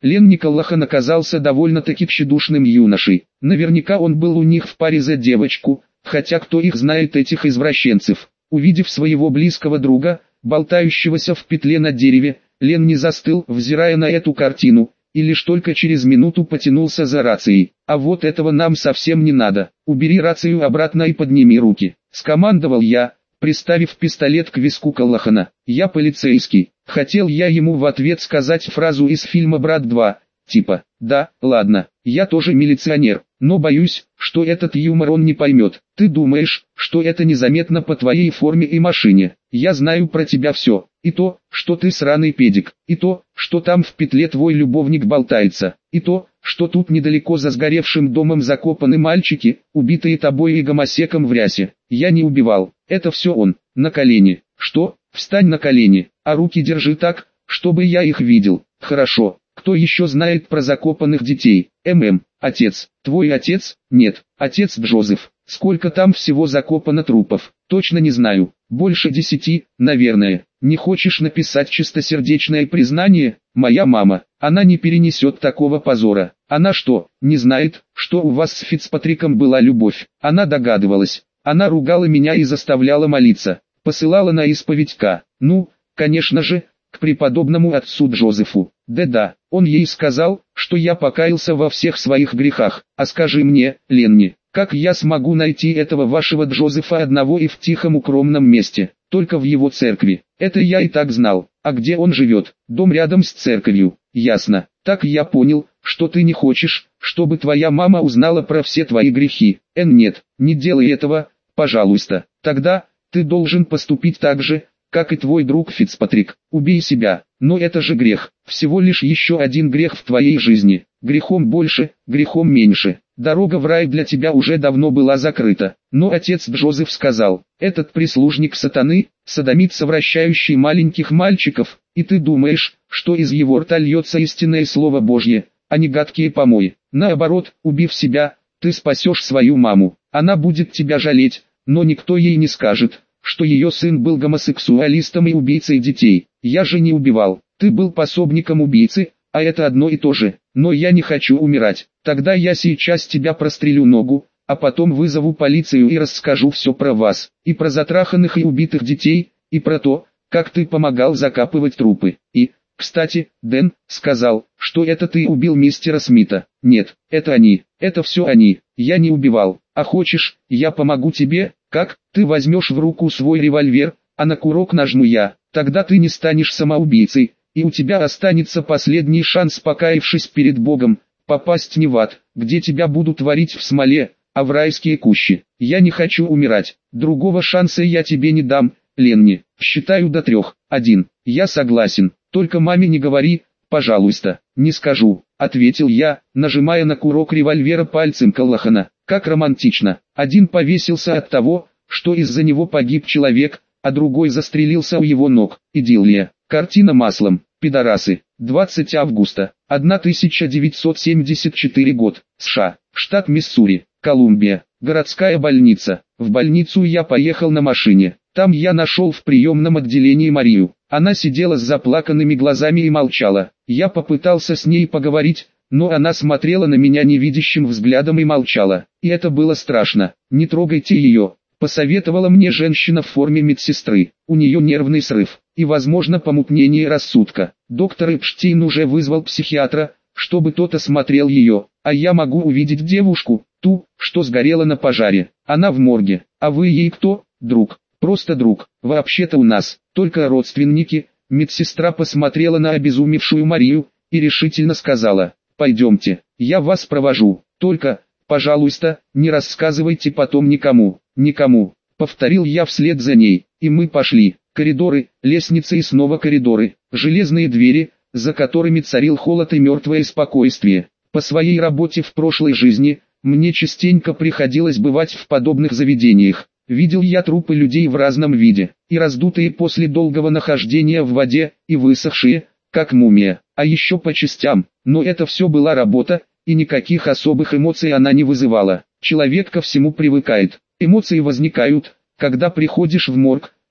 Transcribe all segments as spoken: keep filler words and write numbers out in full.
Лен Николахан оказался довольно-таки тщедушным юношей. Наверняка он был у них в паре за девочку, хотя кто их знает, этих извращенцев. Увидев своего близкого друга, болтающегося в петле на дереве, Лен не застыл, взирая на эту картину, и лишь только через минуту потянулся за рацией. «А вот этого нам совсем не надо. Убери рацию обратно и подними руки», — скомандовал я, приставив пистолет к виску Каллахана. «Я полицейский». Хотел я ему в ответ сказать фразу из фильма «Брат два», типа «Да, ладно, я тоже милиционер, но боюсь, что этот юмор он не поймет. Ты думаешь, что это незаметно по твоей форме и машине? Я знаю про тебя все, и то, что ты сраный педик, и то, что там в петле твой любовник болтается, и то, что тут недалеко за сгоревшим домом закопаны мальчики, убитые тобой и гомосеком в рясе. Я не убивал, это все он, на колени». «Что? Встань на колени, а руки держи так, чтобы я их видел». «Хорошо. Кто еще знает про закопанных детей?» «ММ, отец». «Твой отец?» «Нет, отец Джозеф». «Сколько там всего закопано трупов?» «Точно не знаю. Больше десяти, наверное». «Не хочешь написать чистосердечное признание?» «Моя мама, она не перенесет такого позора». «Она что, не знает, что у вас с Фицпатриком была любовь?» Она догадывалась. Она ругала меня и заставляла молиться. Посылала на исповедь К. Ну, конечно же, к преподобному отцу Джозефу. Да-да, он ей сказал, что я покаялся во всех своих грехах. А скажи мне, Ленни, как я смогу найти этого вашего Джозефа одного и в тихом укромном месте? Только в его церкви. Это я и так знал. А где он живет? Дом рядом с церковью. Ясно. Так я понял, что ты не хочешь, чтобы твоя мама узнала про все твои грехи. Эн, нет, не делай этого, пожалуйста. Тогда ты должен поступить так же, как и твой друг Фицпатрик. Убей себя. Но это же грех. Всего лишь еще один грех в твоей жизни. Грехом больше, грехом меньше. Дорога в рай для тебя уже давно была закрыта. Но отец Джозеф сказал, этот прислужник сатаны, содомит совращающий маленьких мальчиков, и ты думаешь, что из его рта льется истинное слово Божье, а не гадкие помои. Наоборот, убив себя, ты спасешь свою маму. Она будет тебя жалеть, но никто ей не скажет, что ее сын был гомосексуалистом и убийцей детей. Я же не убивал. Ты был пособником убийцы, а это одно и то же. Но я не хочу умирать. Тогда я сейчас тебя прострелю ногу, а потом вызову полицию и расскажу все про вас. И про затраханных и убитых детей, и про то, как ты помогал закапывать трупы. И, кстати, Дэн сказал, что это ты убил мистера Смита. Нет, это они. Это все они. Я не убивал. А хочешь, я помогу тебе? Как? Ты возьмешь в руку свой револьвер, а на курок нажму я. Тогда ты не станешь самоубийцей, и у тебя останется последний шанс, покаявшись перед Богом, попасть не в ад, где тебя будут варить в смоле, а в райские кущи. Я не хочу умирать. Другого шанса я тебе не дам, Ленни. Считаю до трех. Один. Я согласен. Только маме не говори, пожалуйста. Не скажу, ответил я, нажимая на курок револьвера пальцем Каллахана. Как романтично. Один повесился от того, что из-за него погиб человек, а другой застрелился у его ног. Идиллия. Картина маслом. Пидорасы. двадцатого августа тысяча девятьсот семьдесят четвёртый год. США. Штат Миссури. Колумбия. Городская больница. В больницу я поехал на машине. Там я нашел в приемном отделении Марию. Она сидела с заплаканными глазами и молчала. Я попытался с ней поговорить, но она смотрела на меня невидящим взглядом и молчала. И это было страшно. «Не трогайте ее», — посоветовала мне женщина в форме медсестры. «У нее нервный срыв и, возможно, помутнение рассудка. Доктор Эпштейн уже вызвал психиатра, чтобы тот осмотрел ее, а я могу увидеть девушку, ту, что сгорела на пожаре. Она в морге. А вы ей кто? Друг. Просто друг. Вообще-то у нас только родственники». Медсестра посмотрела на обезумевшую Марию и решительно сказала: «Пойдемте, я вас провожу. Только, пожалуйста, не рассказывайте потом никому, никому», — повторил я вслед за ней, и мы пошли. Коридоры, лестницы и снова коридоры, железные двери, за которыми царил холод и мертвое спокойствие. По своей работе в прошлой жизни, мне частенько приходилось бывать в подобных заведениях. Видел я трупы людей в разном виде, и раздутые после долгого нахождения в воде, и высохшие, как мумия, а еще по частям. Но это все была работа, и никаких особых эмоций она не вызывала. Человек ко всему привыкает. Эмоции возникают, когда приходишь в морг,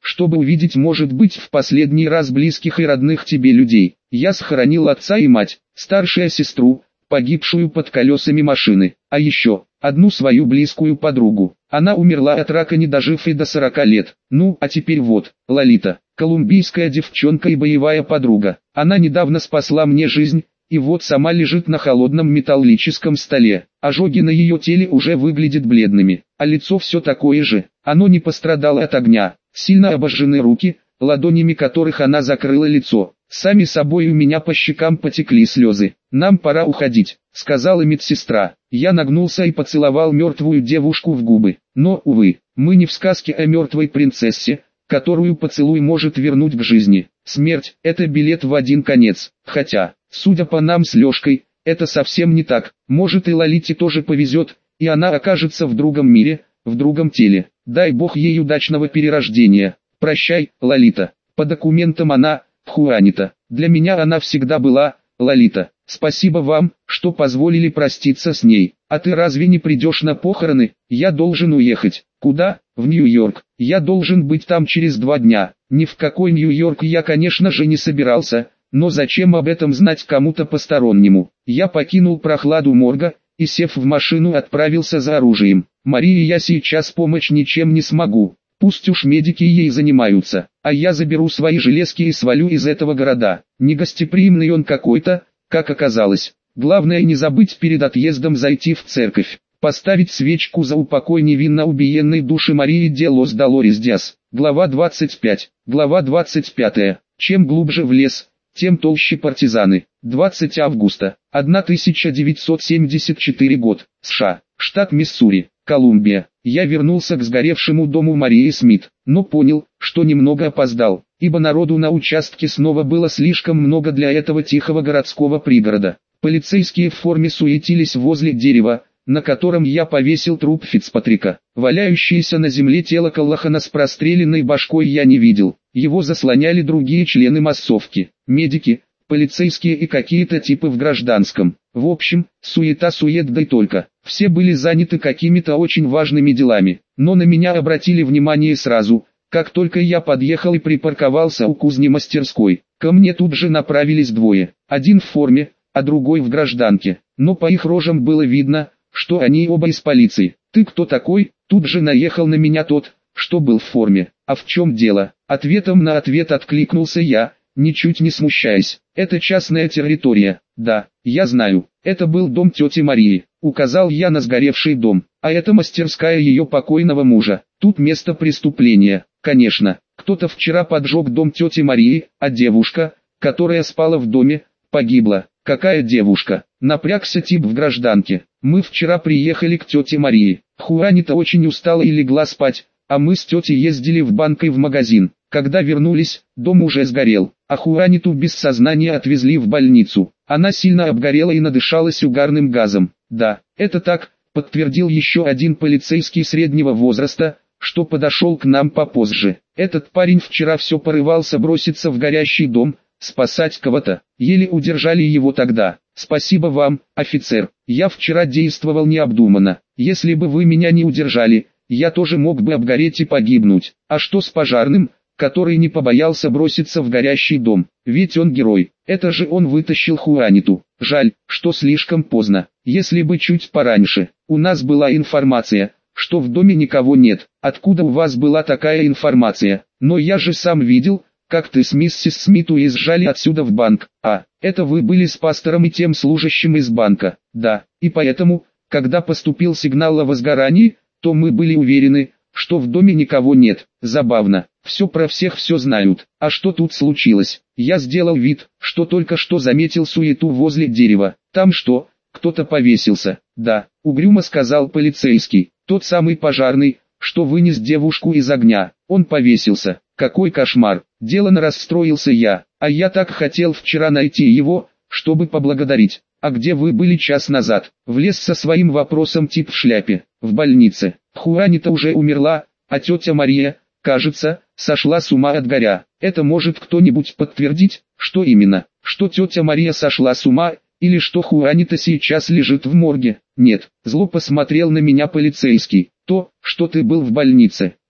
чтобы увидеть, может быть, в последний раз близких и родных тебе людей. Я схоронил отца и мать, старшую сестру, погибшую под колесами машины, а еще одну свою близкую подругу. Она умерла от рака, не дожив и до сорока лет. Ну, а теперь вот, Лолита, колумбийская девчонка и боевая подруга. Она недавно спасла мне жизнь, и вот сама лежит на холодном металлическом столе. Ожоги на ее теле уже выглядят бледными, а лицо все такое же. Оно не пострадало от огня. Сильно обожжены руки, ладонями которых она закрыла лицо. Сами собой у меня по щекам потекли слезы. «Нам пора уходить», — сказала медсестра. Я нагнулся и поцеловал мертвую девушку в губы. Но, увы, мы не в сказке о мертвой принцессе, которую поцелуй может вернуть к жизни. Смерть — это билет в один конец. Хотя, судя по нам с Лешкой, это совсем не так. Может, и Лолите тоже повезет, и она окажется в другом мире, в другом теле. Дай бог ей удачного перерождения. Прощай, Лолита. По документам она Хуанита. Для меня она всегда была Лолита. Спасибо вам, что позволили проститься с ней. А ты разве не придешь на похороны? Я должен уехать. Куда? В Нью-Йорк. Я должен быть там через два дня. Ни в какой Нью-Йорк я, конечно же, не собирался, но зачем об этом знать кому-то постороннему? Я покинул прохладу морга и, сев в машину, отправился за оружием. Марии я сейчас помочь ничем не смогу. Пусть уж медики ей занимаются, а я заберу свои железки и свалю из этого города. Негостеприимный он какой-то, как оказалось. Главное не забыть перед отъездом зайти в церковь, поставить свечку за упокой невинно убиенной души Марии де лос Долорес Диас. Глава двадцать пять. Глава двадцать пять. Чем глубже в лес, тем толще партизаны. двадцатого августа тысяча девятьсот семьдесят четвёртый год. США. Штат Миссури. Колумбия. Я вернулся к сгоревшему дому Марии Смит, но понял, что немного опоздал, ибо народу на участке снова было слишком много для этого тихого городского пригорода. Полицейские в форме суетились возле дерева, на котором я повесил труп Фицпатрика. Валяющееся на земле тело Каллахана с простреленной башкой я не видел, его заслоняли другие члены массовки, медики, полицейские и какие-то типы в гражданском. В общем, суета-сует да и только. Все были заняты какими-то очень важными делами, но на меня обратили внимание сразу, как только я подъехал и припарковался у кузни мастерской. Ко мне тут же направились двое, один в форме, а другой в гражданке, но по их рожам было видно, что они оба из полиции. «Ты кто такой?» Тут же наехал на меня тот, что был в форме. «А в чем дело?» Ответом на ответ откликнулся я, ничуть не смущаясь. «Это частная территория». «Да, я знаю, это был дом тети Марии», указал я на сгоревший дом, «а это мастерская ее покойного мужа. Тут место преступления». Конечно, кто-то вчера поджег дом тети Марии, а девушка, которая спала в доме, погибла. «Какая девушка?» Напрягся тип в гражданке. «Мы вчера приехали к тете Марии. Хуанита очень устала и легла спать, а мы с тетей ездили в банк и в магазин. Когда вернулись, дом уже сгорел, а Хуаниту без сознания отвезли в больницу. Она сильно обгорела и надышалась угарным газом». «Да, это так», подтвердил еще один полицейский среднего возраста, что подошел к нам попозже. «Этот парень вчера все порывался броситься в горящий дом, спасать кого-то. Еле удержали его тогда. Спасибо вам, офицер. Я вчера действовал необдуманно. Если бы вы меня не удержали, я тоже мог бы обгореть и погибнуть. А что с пожарным, который не побоялся броситься в горящий дом? Ведь он герой. Это же он вытащил Хуаниту. Жаль, что слишком поздно. Если бы чуть пораньше. У нас была информация, что в доме никого нет. Откуда у вас была такая информация? Но я же сам видел, как ты с миссис Смит уезжали отсюда в банк. А, это вы были с пастором и тем служащим из банка. Да, и поэтому, когда поступил сигнал о возгорании, то мы были уверены, что в доме никого нет. Забавно, все про всех все знают. А что тут случилось? Я сделал вид, что только что заметил суету возле дерева. Там что, кто-то повесился? Да, угрюмо сказал полицейский. Тот самый пожарный, что вынес девушку из огня. Он повесился. Какой кошмар. Делано расстроился я. А я так хотел вчера найти его, чтобы поблагодарить. А где вы были час назад? Влез со своим вопросом тип в шляпе. В больнице. Хуанита уже умерла, а тетя Мария, кажется, сошла с ума от горя. Это может кто-нибудь подтвердить? Что именно? Что тетя Мария сошла с ума, или что Хуанита сейчас лежит в морге? Нет, зло посмотрел на меня полицейский. То, что ты был в больнице,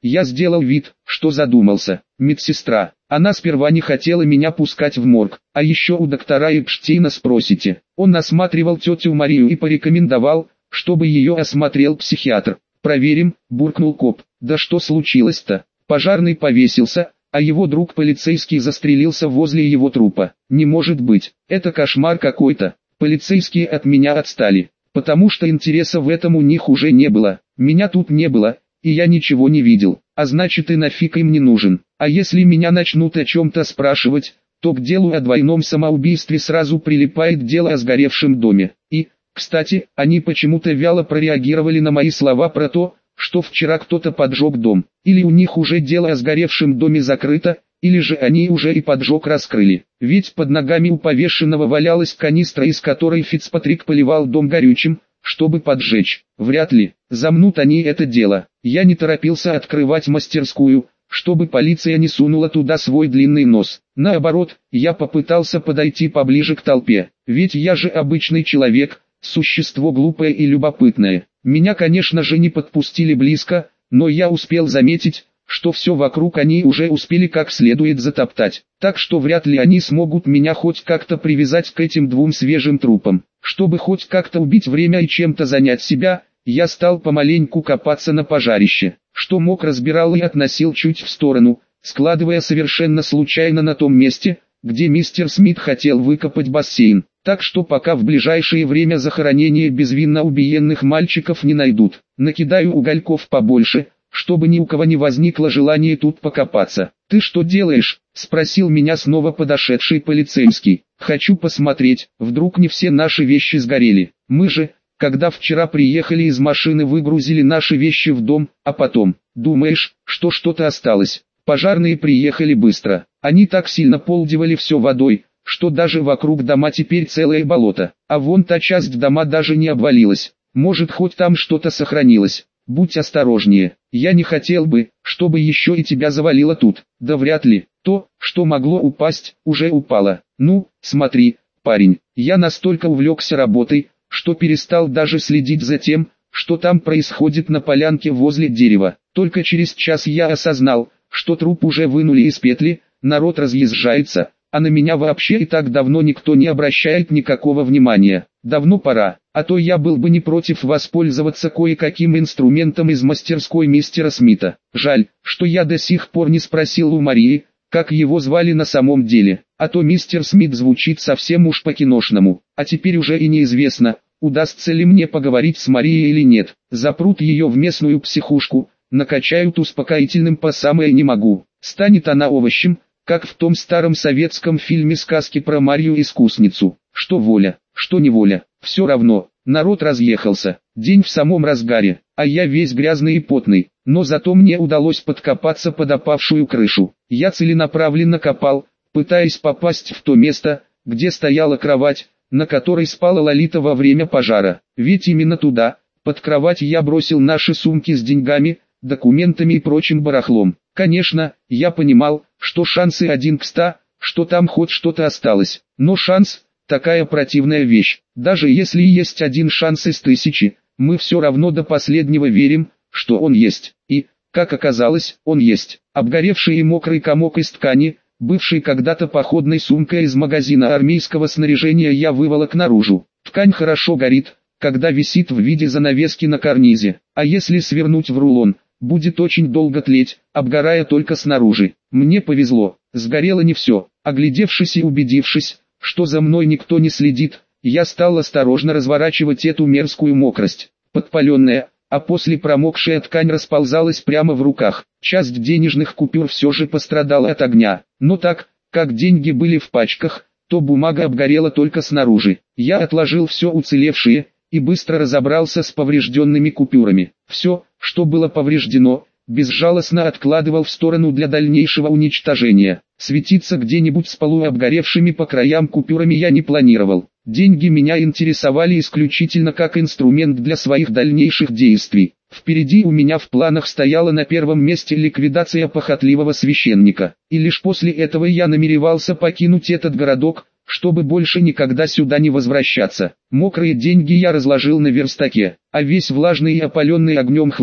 Я сделал вид, что задумался. Медсестра. Она сперва не хотела меня пускать в морг. А еще у доктора Эпштейна спросите. Он осматривал тетю Марию и порекомендовал, чтобы ее осмотрел психиатр. «Проверим», – буркнул коп. «Да что случилось-то?» Пожарный повесился, а его друг полицейский застрелился возле его трупа. Не может быть, это кошмар какой-то. Полицейские от меня отстали, потому что интереса в этом у них уже не было. Меня тут не было, и я ничего не видел, а значит и нафиг им не нужен. А если меня начнут о чем-то спрашивать, то к делу о двойном самоубийстве сразу прилипает дело о сгоревшем доме. И, кстати, они почему-то вяло прореагировали на мои слова про то, что вчера кто-то поджег дом. Или у них уже дело о сгоревшем доме закрыто, или же они уже и поджог раскрыли. Ведь под ногами у повешенного валялась канистра, из которой Фицпатрик поливал дом горючим, чтобы поджечь. Вряд ли замнут они это дело. Я не торопился открывать мастерскую, чтобы полиция не сунула туда свой длинный нос. Наоборот, я попытался подойти поближе к толпе. Ведь я же обычный человек, существо глупое и любопытное. Меня, конечно же, не подпустили близко, но я успел заметить, что все вокруг они уже успели как следует затоптать. Так что вряд ли они смогут меня хоть как-то привязать к этим двум свежим трупам. Чтобы хоть как-то убить время и чем-то занять себя, я стал помаленьку копаться на пожарище. Что мог, разбирал и относил чуть в сторону, складывая совершенно случайно на том месте, где мистер Смит хотел выкопать бассейн. Так что пока в ближайшее время захоронение безвинно убиенных мальчиков не найдут, накидаю угольков побольше, чтобы ни у кого не возникло желания тут покопаться. «Ты что делаешь?» – спросил меня снова подошедший полицейский. «Хочу посмотреть, вдруг не все наши вещи сгорели. Мы же, когда вчера приехали из машины, выгрузили наши вещи в дом, а потом, думаешь, что что-то осталось?» Пожарные приехали быстро. Они так сильно полдевали все водой, что даже вокруг дома теперь целое болото. А вон та часть дома даже не обвалилась. Может, хоть там что-то сохранилось. Будь осторожнее. Я не хотел бы, чтобы еще и тебя завалило тут. Да вряд ли. То, что могло упасть, уже упало. Ну, смотри, парень, я настолько увлекся работой, что перестал даже следить за тем, что там происходит на полянке возле дерева. Только через час я осознал, что труп уже вынули из петли, народ разъезжается, а на меня вообще и так давно никто не обращает никакого внимания. Давно пора, а то я был бы не против воспользоваться кое-каким инструментом из мастерской мистера Смита. Жаль, что я до сих пор не спросил у Марии, как его звали на самом деле, а то мистер Смит звучит совсем уж по-киношному. А теперь уже и неизвестно, удастся ли мне поговорить с Марией или нет. Запрут ее в местную психушку, накачают успокоительным по самое не могу. Станет она овощем, как в том старом советском фильме «Сказки про Марью-искусницу». Что воля, что неволя, все равно, народ разъехался, день в самом разгаре, а я весь грязный и потный, но зато мне удалось подкопаться под опавшую крышу. Я целенаправленно копал, пытаясь попасть в то место, где стояла кровать, на которой спала Лолита во время пожара. Ведь именно туда, под кровать, я бросил наши сумки с деньгами, документами и прочим барахлом. Конечно, я понимал, что шансы один к ста, что там хоть что-то осталось. Но шанс – такая противная вещь. Даже если есть один шанс из тысячи, мы все равно до последнего верим, что он есть. И, как оказалось, он есть. Обгоревший и мокрый комок из ткани, бывший когда-то походной сумкой из магазина армейского снаряжения, я выволок наружу. Ткань хорошо горит, когда висит в виде занавески на карнизе. А если свернуть в рулон, будет очень долго тлеть, обгорая только снаружи. Мне повезло, сгорело не все. Оглядевшись и убедившись, что за мной никто не следит, я стал осторожно разворачивать эту мерзкую мокрость. Подпаленная, а после промокшая ткань расползалась прямо в руках. Часть денежных купюр все же пострадала от огня, но так, как деньги были в пачках, то бумага обгорела только снаружи. Я отложил все уцелевшее и быстро разобрался с поврежденными купюрами. Все, что было повреждено, безжалостно откладывал в сторону для дальнейшего уничтожения. Светиться где-нибудь с полуобгоревшими по краям купюрами я не планировал. Деньги меня интересовали исключительно как инструмент для своих дальнейших действий. Впереди у меня в планах стояла на первом месте ликвидация похотливого священника. И лишь после этого я намеревался покинуть этот городок, чтобы больше никогда сюда не возвращаться. Мокрые деньги я разложил на верстаке, а весь влажный и опаленный огнем хлам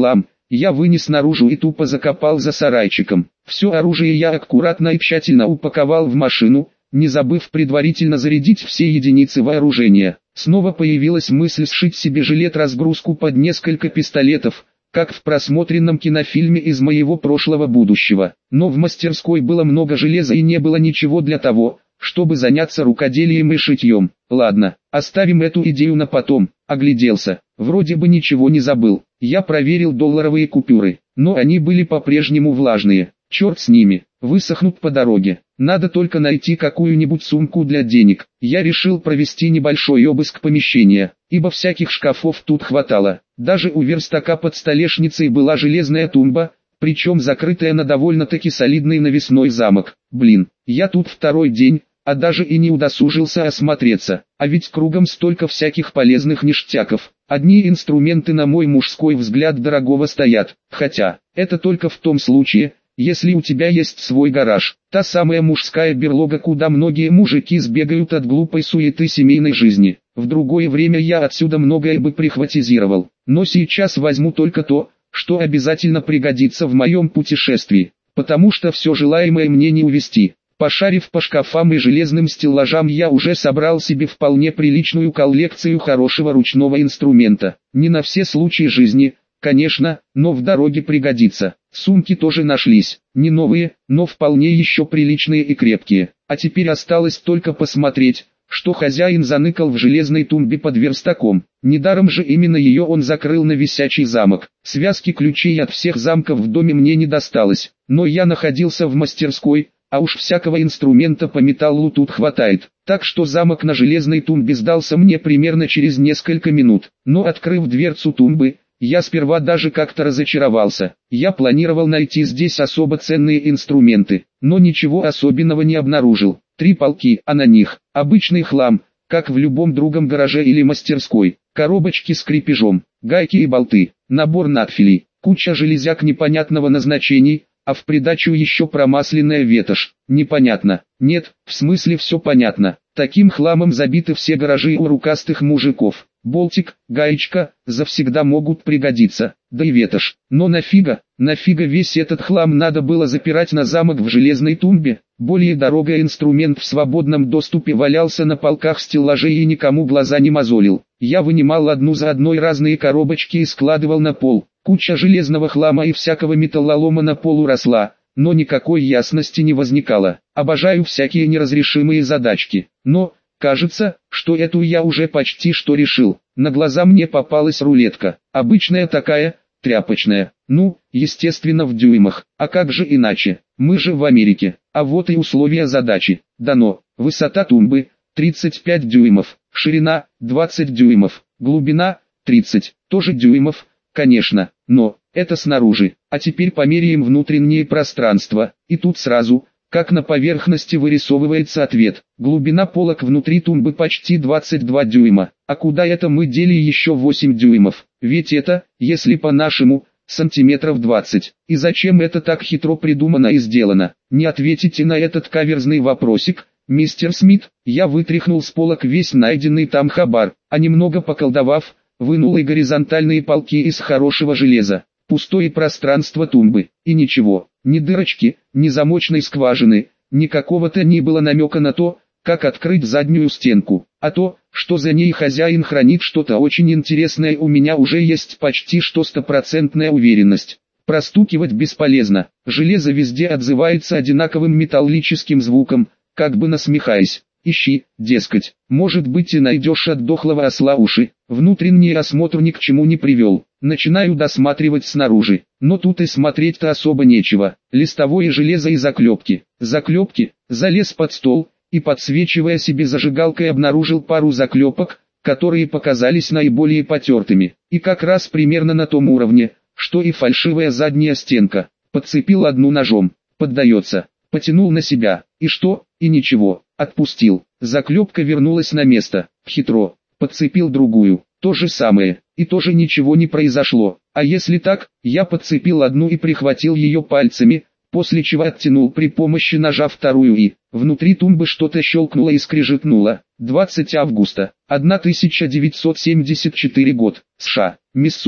Я вынес наружу и тупо закопал за сарайчиком. Все оружие я аккуратно и тщательно упаковал в машину, не забыв предварительно зарядить все единицы вооружения. Снова появилась мысль сшить себе жилет-разгрузку под несколько пистолетов, как в просмотренном кинофильме из моего прошлого будущего. Но в мастерской было много железа и не было ничего для того, чтобы заняться рукоделием и шитьем. Ладно, оставим эту идею на потом. Огляделся, вроде бы ничего не забыл. Я проверил долларовые купюры, но они были по-прежнему влажные. Черт с ними, высохнут по дороге. Надо только найти какую-нибудь сумку для денег. Я решил провести небольшой обыск помещения, ибо всяких шкафов тут хватало. Даже у верстака под столешницей была железная тумба, причем закрытая на довольно-таки солидный навесной замок. Блин, я тут второй день, а даже и не удосужился осмотреться. А ведь кругом столько всяких полезных ништяков. Одни инструменты на мой мужской взгляд дорогого стоят. Хотя, это только в том случае, если у тебя есть свой гараж. Та самая мужская берлога, куда многие мужики сбегают от глупой суеты семейной жизни. В другое время я отсюда многое бы прихватизировал. Но сейчас возьму только то, что обязательно пригодится в моем путешествии. Потому что все желаемое мне не увезти. Пошарив по шкафам и железным стеллажам, я уже собрал себе вполне приличную коллекцию хорошего ручного инструмента. Не на все случаи жизни, конечно, но в дороге пригодится. Сумки тоже нашлись, не новые, но вполне еще приличные и крепкие. А теперь осталось только посмотреть, что хозяин заныкал в железной тумбе под верстаком. Недаром же именно ее он закрыл на висячий замок. Связки ключей от всех замков в доме мне не досталось, но я находился в мастерской, а уж всякого инструмента по металлу тут хватает. Так что замок на железной тумбе сдался мне примерно через несколько минут. Но открыв дверцу тумбы, я сперва даже как-то разочаровался. Я планировал найти здесь особо ценные инструменты, но ничего особенного не обнаружил. Три полки, а на них обычный хлам, как в любом другом гараже или мастерской. Коробочки с крепежом, гайки и болты, набор надфилей, куча железяк непонятного назначений, а в придачу еще промасленная ветошь. Непонятно. Нет, в смысле все понятно. Таким хламом забиты все гаражи у рукастых мужиков. Болтик, гаечка, завсегда могут пригодиться, да и ветошь. Но нафига, нафига весь этот хлам надо было запирать на замок в железной тумбе? Более дорогой инструмент в свободном доступе валялся на полках стеллажей и никому глаза не мозолил. Я вынимал одну за одной разные коробочки и складывал на пол. Куча железного хлама и всякого металлолома на полу росла, но никакой ясности не возникало. Обожаю всякие неразрешимые задачки. Но, кажется, что эту я уже почти что решил. На глаза мне попалась рулетка. Обычная такая, тряпочная. Ну, естественно в дюймах. А как же иначе? Мы же в Америке. А вот и условия задачи. Дано. Высота тумбы тридцать пять дюймов. Ширина двадцать дюймов. Глубина тридцать. Тоже дюймов. Конечно, но, это снаружи, а теперь померяем внутреннее пространство, и тут сразу, как на поверхности вырисовывается ответ. Глубина полок внутри тумбы почти двадцать два дюйма, а куда это мы дели еще восемь дюймов, ведь это, если по-нашему, сантиметров двадцать. И зачем это так хитро придумано и сделано? Не ответите на этот каверзный вопросик, мистер Смит? Я вытряхнул с полок весь найденный там хабар, а немного поколдовав, вынул и горизонтальные полки из хорошего железа, пустое пространство тумбы, и ничего, ни дырочки, ни замочной скважины, ни какого-то ни было намека на то, как открыть заднюю стенку, а то, что за ней хозяин хранит что-то очень интересное, у меня уже есть почти что стопроцентная уверенность. Простукивать бесполезно, железо везде отзывается одинаковым металлическим звуком, как бы насмехаясь. Ищи, дескать, может быть и найдешь от дохлого осла уши. Внутренний осмотр ни к чему не привел. Начинаю досматривать снаружи, но тут и смотреть-то особо нечего. Листовое железо и заклепки. Заклепки, залез под стол, и подсвечивая себе зажигалкой обнаружил пару заклепок, которые показались наиболее потертыми. И как раз примерно на том уровне, что и фальшивая задняя стенка. Подцепил одну ножом, поддается. Потянул на себя, и что, и ничего, отпустил. Заклепка вернулась на место, хитро, подцепил другую, то же самое, и тоже ничего не произошло. А если так, я подцепил одну и прихватил ее пальцами, после чего оттянул при помощи ножа вторую и, внутри тумбы что-то щелкнуло и скрежетнуло. двадцатого августа, тысяча девятьсот семьдесят четвёртый год, США, Миссури.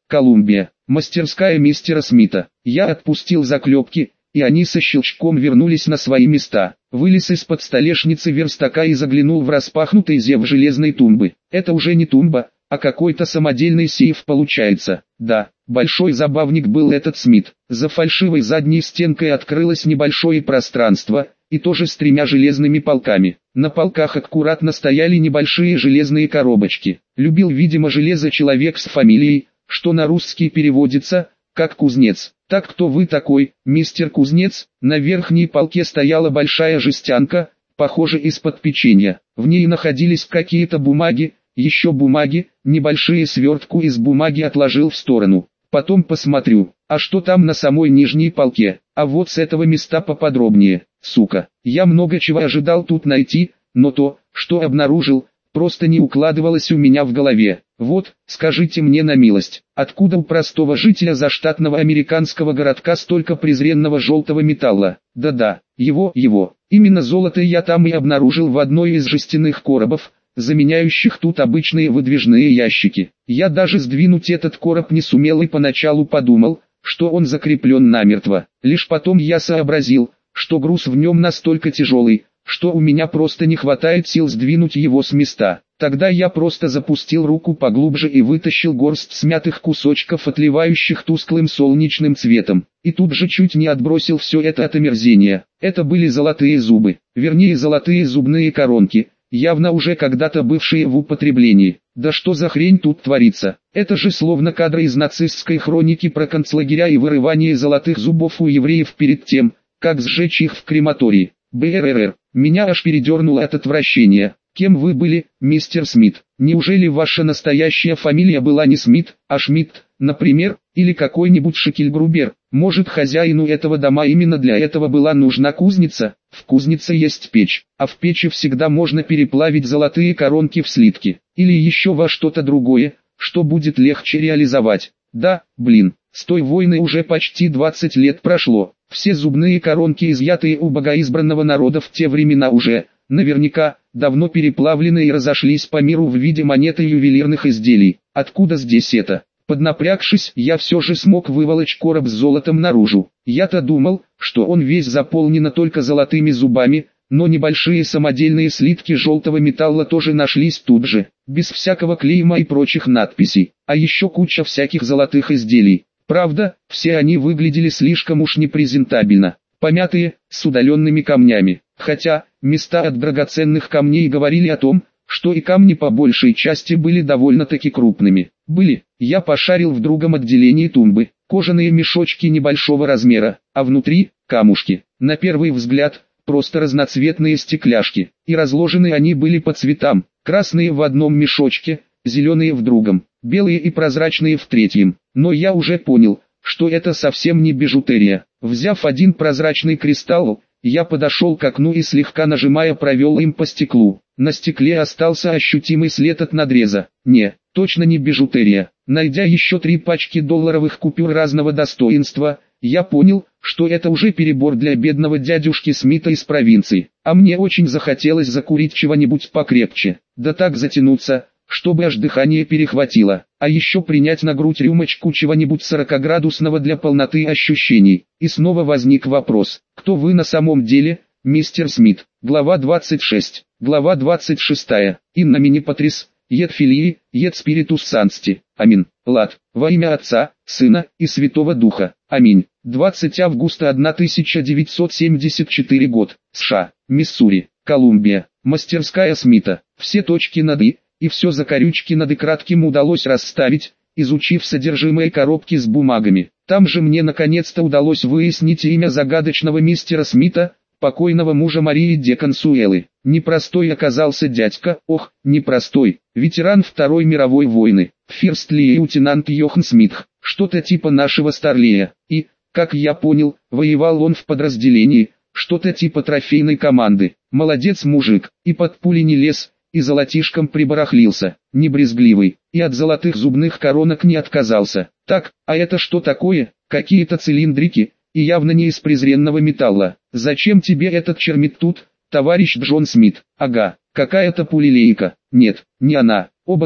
Колумбия. Мастерская мистера Смита. Я отпустил заклепки, и они со щелчком вернулись на свои места. Вылез из-под столешницы верстака и заглянул в распахнутый зев железной тумбы. Это уже не тумба, а какой-то самодельный сейф получается. Да, большой забавник был этот Смит. За фальшивой задней стенкой открылось небольшое пространство, и тоже с тремя железными полками. На полках аккуратно стояли небольшие железные коробочки. Любил, видимо, железо человек с фамилией, что на русский переводится как Кузнец. Так кто вы такой, мистер Кузнец? На верхней полке стояла большая жестянка, похоже из-под печенья. В ней находились какие-то бумаги, еще бумаги, небольшие свертку из бумаги отложил в сторону. Потом посмотрю, а что там на самой нижней полке, а вот с этого места поподробнее. Сука, я много чего ожидал тут найти, но то, что обнаружил, просто не укладывалось у меня в голове. Вот, скажите мне на милость, откуда у простого жителя заштатного американского городка столько презренного желтого металла? Да-да, его, его, именно золото я там и обнаружил в одной из жестяных коробов, заменяющих тут обычные выдвижные ящики. Я даже сдвинуть этот короб не сумел и поначалу подумал, что он закреплен намертво. Лишь потом я сообразил, что груз в нем настолько тяжелый, что у меня просто не хватает сил сдвинуть его с места. Тогда я просто запустил руку поглубже и вытащил горсть смятых кусочков, отливающих тусклым солнечным цветом. И тут же чуть не отбросил все это от омерзения. Это были золотые зубы, вернее золотые зубные коронки, явно уже когда-то бывшие в употреблении. Да что за хрень тут творится? Это же словно кадры из нацистской хроники про концлагеря и вырывание золотых зубов у евреев перед тем, как сжечь их в крематории. БРРР. Меня аж передернуло от отвращения. Кем вы были, мистер Смит? Неужели ваша настоящая фамилия была не Смит, а Шмидт, например, или какой-нибудь Шекельгрубер? Может, хозяину этого дома именно для этого была нужна кузница? В кузнице есть печь, а в печи всегда можно переплавить золотые коронки в слитки, или еще во что-то другое, что будет легче реализовать. Да, блин, с той войны уже почти двадцать лет прошло. Все зубные коронки, изъятые у богоизбранного народа в те времена, уже, наверняка, давно переплавлены и разошлись по миру в виде монет и ювелирных изделий. Откуда здесь это? Поднапрягшись, я все же смог выволочь короб с золотом наружу. Я-то думал, что он весь заполнен только золотыми зубами, но небольшие самодельные слитки желтого металла тоже нашлись тут же, без всякого клейма и прочих надписей, а еще куча всяких золотых изделий. Правда, все они выглядели слишком уж непрезентабельно, помятые, с удаленными камнями, хотя, места от драгоценных камней говорили о том, что и камни по большей части были довольно-таки крупными. Были, я пошарил в другом отделении тумбы, кожаные мешочки небольшого размера, а внутри – камушки. На первый взгляд, просто разноцветные стекляшки, и разложены они были по цветам, красные в одном мешочке, зеленые в другом, белые и прозрачные в третьем. Но я уже понял, что это совсем не бижутерия. Взяв один прозрачный кристалл, я подошел к окну и слегка нажимая провел им по стеклу. На стекле остался ощутимый след от надреза. Не, точно не бижутерия. Найдя еще три пачки долларовых купюр разного достоинства, я понял, что это уже перебор для бедного дядюшки Смита из провинции. А мне очень захотелось закурить чего-нибудь покрепче. Да так затянуться, чтобы аж дыхание перехватило, а еще принять на грудь рюмочку чего-нибудь сорокаградусного для полноты ощущений. И снова возник вопрос: кто вы на самом деле, мистер Смит? Глава двадцать шесть. Глава двадцать шесть. Инна мини патрис, ет филии, ет спиритус сансти. Амин. Лад. Во имя Отца, Сына и Святого Духа. Аминь. двадцатого августа тысяча девятьсот семьдесят четвёртый год. США. Миссури. Колумбия. Мастерская Смита. Все точки над «и» и все закорючки над «и» кратким удалось расставить, изучив содержимое коробки с бумагами. Там же мне наконец-то удалось выяснить имя загадочного мистера Смита, покойного мужа Марии де Консуэлы. Непростой оказался дядька, ох, непростой, ветеран Второй мировой войны, фирст-лейтенант Йохан Смит, что-то типа нашего Старлея, и, как я понял, воевал он в подразделении, что-то типа трофейной команды. Молодец мужик, и под пули не лез, и золотишком прибарахлился, не брезгливый, и от золотых зубных коронок не отказался. Так, а это что такое? Какие-то цилиндрики, и явно не из презренного металла. Зачем тебе этот чермит тут, товарищ Джон Смит? Ага, какая-то пулелейка. Нет, не она. Оба-на,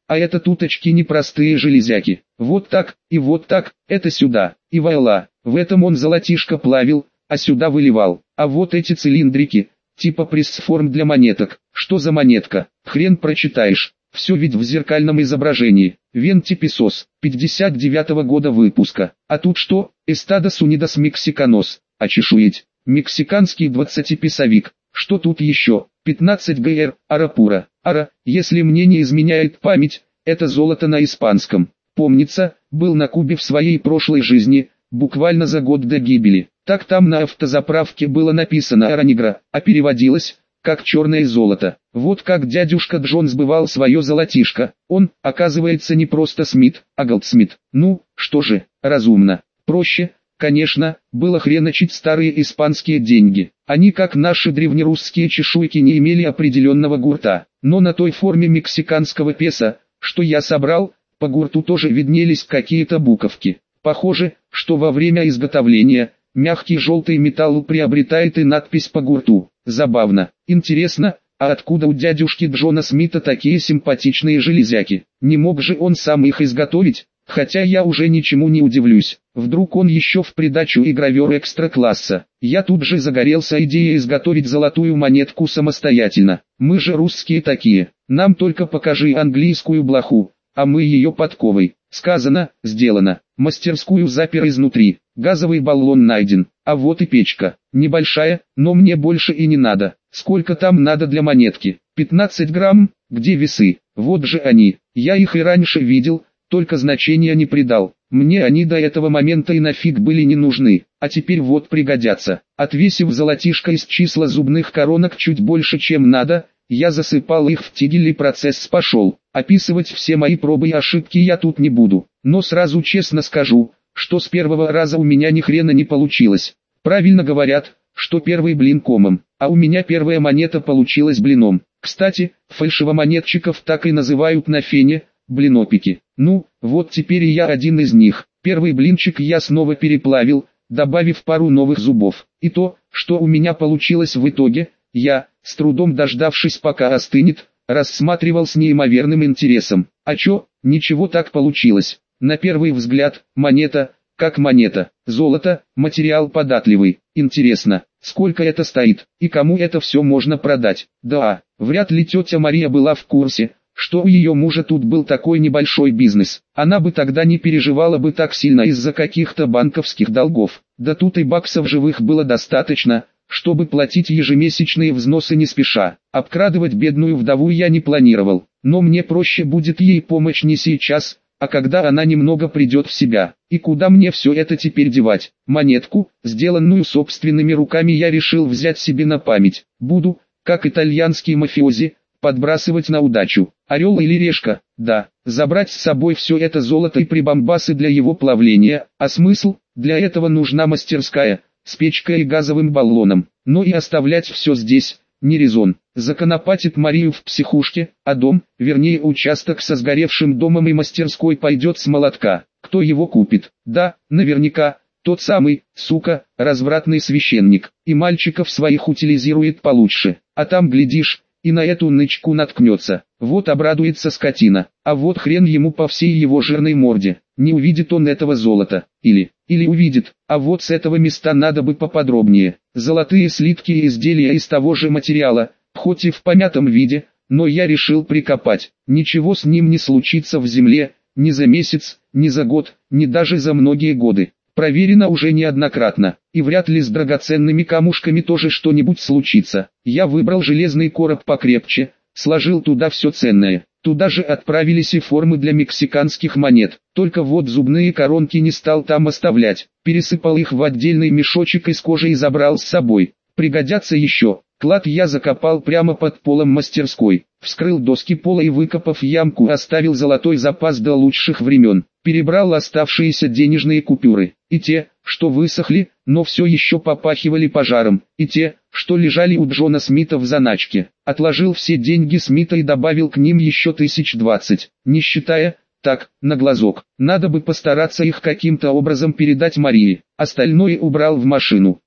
А это туточки непростые железяки. Вот так, и вот так, это сюда, и вуаля. В этом он золотишко плавил, а сюда выливал. А вот эти цилиндрики, типа пресс-форм для монеток. Что за монетка? Хрен прочитаешь. Все ведь в зеркальном изображении. Вентиписос, пятьдесят девятого года выпуска. А тут что? Эстадос унидос мексиканос. Очешуеть. Мексиканский двадцатиписовик. Что тут еще? пятнадцать ГР, Арапура. Ара, если мне не изменяет память, это золото на испанском. Помнится, был на Кубе в своей прошлой жизни, буквально за год до гибели. Так там на автозаправке было написано «Аранегра», а переводилось как «черное золото». Вот как дядюшка Джон сбывал свое золотишко. Он, оказывается, не просто Смит, а Голдсмит. Ну, что же, разумно. Проще, конечно, было хреначить старые испанские деньги. Они, как наши древнерусские чешуйки, не имели определенного гурта. Но на той форме мексиканского песо, что я собрал, по гурту тоже виднелись какие-то буковки. Похоже, что во время изготовления мягкий желтый металл приобретает и надпись по гурту. Забавно. Интересно, а откуда у дядюшки Джона Смита такие симпатичные железяки? Не мог же он сам их изготовить? Хотя я уже ничему не удивлюсь. Вдруг он еще в придачу и гравер экстра-класса. Я тут же загорелся идеей изготовить золотую монетку самостоятельно. Мы же русские такие. Нам только покажи английскую блоху, а мы ее подковой. Сказано, сделано. Мастерскую запер изнутри. Газовый баллон найден. А вот и печка. Небольшая, но мне больше и не надо. Сколько там надо для монетки? пятнадцать грамм? Где весы? Вот же они. Я их и раньше видел, только значения не придал. Мне они до этого момента и нафиг были не нужны, а теперь вот пригодятся. Отвесив золотишко из числа зубных коронок чуть больше чем надо, я засыпал их в тигель и процесс пошел. Описывать все мои пробы и ошибки я тут не буду, но сразу честно скажу, что с первого раза у меня ни хрена не получилось. Правильно говорят, что первый блин комом, а у меня первая монета получилась блином. Кстати, фальшивомонетчиков так и называют на фене, блинопики. Ну, вот теперь и я один из них. Первый блинчик я снова переплавил, добавив пару новых зубов. И то, что у меня получилось в итоге, я, с трудом дождавшись пока остынет, рассматривал с неимоверным интересом. А чё, ничего так получилось. На первый взгляд, монета, как монета, золото, материал податливый. Интересно, сколько это стоит, и кому это все можно продать? Да, вряд ли тетя Мария была в курсе, что у ее мужа тут был такой небольшой бизнес. Она бы тогда не переживала бы так сильно из-за каких-то банковских долгов. Да тут и баксов живых было достаточно, чтобы платить ежемесячные взносы не спеша. Обкрадывать бедную вдову я не планировал, но мне проще будет ей помочь не сейчас, а когда она немного придет в себя. И куда мне все это теперь девать? Монетку, сделанную собственными руками, я решил взять себе на память. Буду, как итальянские мафиози, подбрасывать на удачу. Орел или решка? Да. Забрать с собой все это золото и прибамбасы для его плавления. А смысл? Для этого нужна мастерская, с печкой и газовым баллоном. Но и оставлять все здесь не резон. Законопатит Марию в психушке, а дом, вернее участок со сгоревшим домом и мастерской пойдет с молотка. Кто его купит? Да, наверняка, тот самый, сука, развратный священник. И мальчиков своих утилизирует получше. А там, глядишь, и на эту нычку наткнется. Вот обрадуется скотина. А вот хрен ему по всей его жирной морде. Не увидит он этого золота. Или, или увидит. А вот с этого места надо бы поподробнее. Золотые слитки и изделия из того же материала, хоть и в помятом виде, но я решил прикопать. Ничего с ним не случится в земле, ни за месяц, ни за год, ни даже за многие годы. Проверено уже неоднократно, и вряд ли с драгоценными камушками тоже что-нибудь случится. Я выбрал железный короб покрепче, сложил туда все ценное. Туда же отправились и формы для мексиканских монет. Только вот зубные коронки не стал там оставлять. Пересыпал их в отдельный мешочек из кожи и забрал с собой. Пригодятся еще. Клад я закопал прямо под полом мастерской. Вскрыл доски пола и, выкопав ямку, оставил золотой запас до лучших времен. Перебрал оставшиеся денежные купюры. И те, что высохли, но все еще попахивали пожаром. И те, что лежали у Джона Смита в заначке. Отложил все деньги Смита и добавил к ним еще тысяч двадцать. Не считая, так, на глазок. Надо бы постараться их каким-то образом передать Марии. Остальное убрал в машину.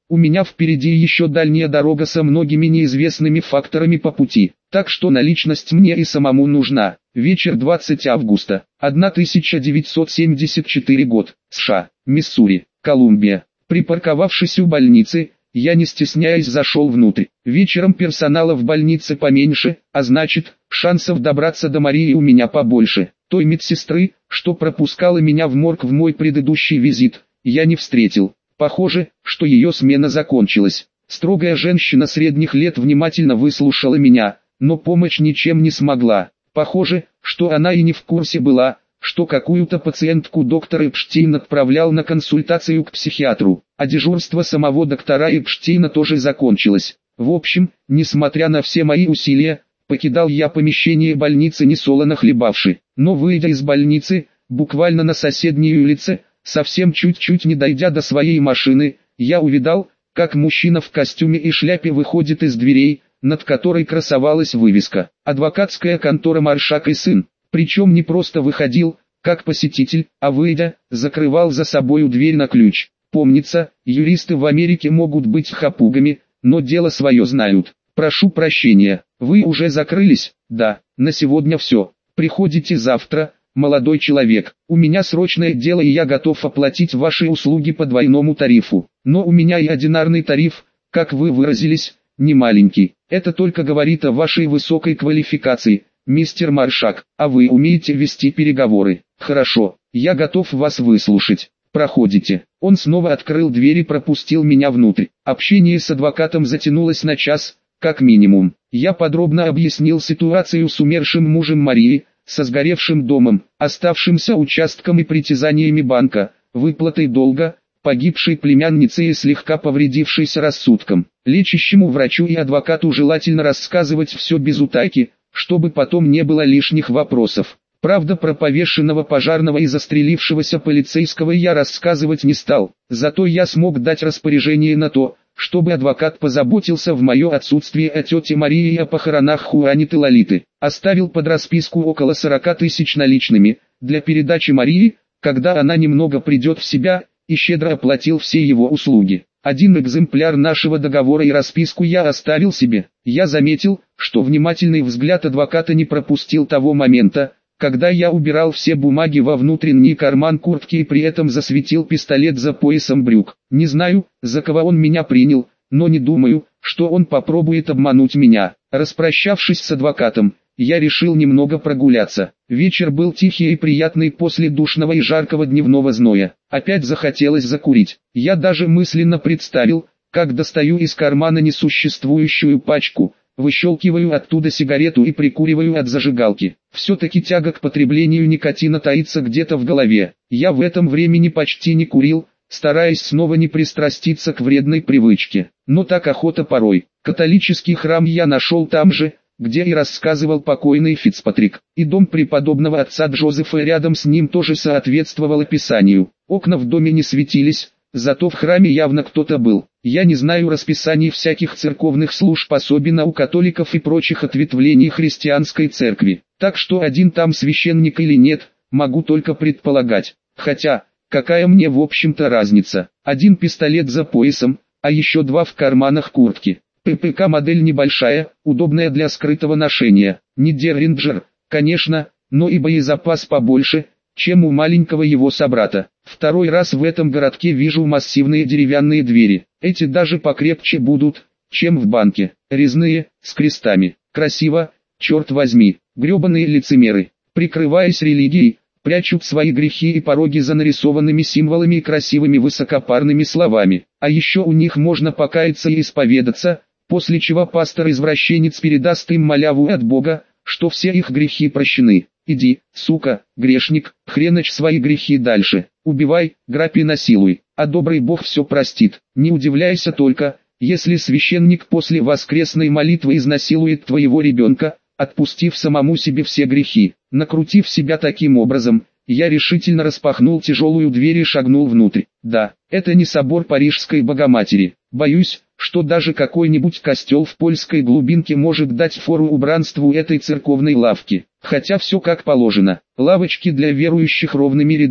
У меня впереди еще дальняя дорога со многими неизвестными факторами по пути, так что наличность мне и самому нужна. Вечер двадцатого августа, тысяча девятьсот семьдесят четвёртый год, США, Миссури, Колумбия. Припарковавшись у больницы, я не стесняясь зашел внутрь. Вечером персонала в больнице поменьше, а значит, шансов добраться до Марии у меня побольше. Той медсестры, что пропускала меня в морг в мой предыдущий визит, я не встретил. Похоже, что ее смена закончилась. Строгая женщина средних лет внимательно выслушала меня, но помочь ничем не смогла. Похоже, что она и не в курсе была, что какую-то пациентку доктор Эпштейн отправлял на консультацию к психиатру, а дежурство самого доктора Эпштейна тоже закончилось. В общем, несмотря на все мои усилия, покидал я помещение больницы несолоно хлебавши. Но выйдя из больницы, буквально на соседней улице, совсем чуть-чуть не дойдя до своей машины, я увидал, как мужчина в костюме и шляпе выходит из дверей, над которой красовалась вывеска «Адвокатская контора Маршак и сын». Причем не просто выходил, как посетитель, а выйдя, закрывал за собою дверь на ключ. Помнится, юристы в Америке могут быть хапугами, но дело свое знают. Прошу прощения, вы уже закрылись? Да, на сегодня все. Приходите завтра, молодой человек. У меня срочное дело и я готов оплатить ваши услуги по двойному тарифу. Но у меня и одинарный тариф, как вы выразились, не маленький. Это только говорит о вашей высокой квалификации, мистер Маршак. А вы умеете вести переговоры? Хорошо, я готов вас выслушать. Проходите. Он снова открыл дверь и пропустил меня внутрь. Общение с адвокатом затянулось на час, как минимум. Я подробно объяснил ситуацию с умершим мужем Марии, со сгоревшим домом, оставшимся участком и притязаниями банка, выплатой долга, погибшей племянницей и слегка повредившейся рассудком. Лечащему врачу и адвокату желательно рассказывать все без утайки, чтобы потом не было лишних вопросов. Правда, про повешенного пожарного и застрелившегося полицейского я рассказывать не стал, зато я смог дать распоряжение на то, чтобы адвокат позаботился в мое отсутствие о тете Марии и о похоронах Хуаниты Лолиты. Оставил под расписку около сорока тысяч наличными, для передачи Марии, когда она немного придет в себя, и щедро оплатил все его услуги. Один экземпляр нашего договора и расписку я оставил себе. Я заметил, что внимательный взгляд адвоката не пропустил того момента, когда я убирал все бумаги во внутренний карман куртки и при этом засветил пистолет за поясом брюк. Не знаю, за кого он меня принял, но не думаю, что он попробует обмануть меня. Распрощавшись с адвокатом, я решил немного прогуляться. Вечер был тихий и приятный после душного и жаркого дневного зноя. Опять захотелось закурить. Я даже мысленно представил, как достаю из кармана несуществующую пачку, выщелкиваю оттуда сигарету и прикуриваю от зажигалки. Все-таки тяга к потреблению никотина таится где-то в голове. Я в этом времени почти не курил, стараясь снова не пристраститься к вредной привычке. Но так охота порой. Католический храм я нашел там же, где и рассказывал покойный Фицпатрик. И дом преподобного отца Джозефа рядом с ним тоже соответствовал описанию. Окна в доме не светились, зато в храме явно кто-то был. Я не знаю расписаний всяких церковных служб, особенно у католиков и прочих ответвлений христианской церкви. Так что один там священник или нет, могу только предполагать. Хотя, какая мне в общем-то разница. Один пистолет за поясом, а еще два в карманах куртки. ППК модель небольшая, удобная для скрытого ношения. Не Дерринджер, конечно, но и боезапас побольше, чем у маленького его собрата. Второй раз в этом городке вижу массивные деревянные двери. Эти даже покрепче будут, чем в банке. Резные, с крестами. Красиво, черт возьми. Гребаные лицемеры, прикрываясь религией, прячут свои грехи и пороги за нарисованными символами и красивыми высокопарными словами. А еще у них можно покаяться и исповедаться, после чего пастор-извращенец передаст им маляву от Бога, что все их грехи прощены. Иди, сука, грешник, хренач свои грехи дальше. Убивай, грабь и насилуй, а добрый Бог все простит. Не удивляйся только, если священник после воскресной молитвы изнасилует твоего ребенка, отпустив самому себе все грехи. Накрутив себя таким образом, я решительно распахнул тяжелую дверь и шагнул внутрь. Да, это не собор Парижской Богоматери. Боюсь, что даже какой-нибудь костел в польской глубинке может дать фору убранству этой церковной лавки. Хотя все как положено. Лавочки для верующих ровными рядами.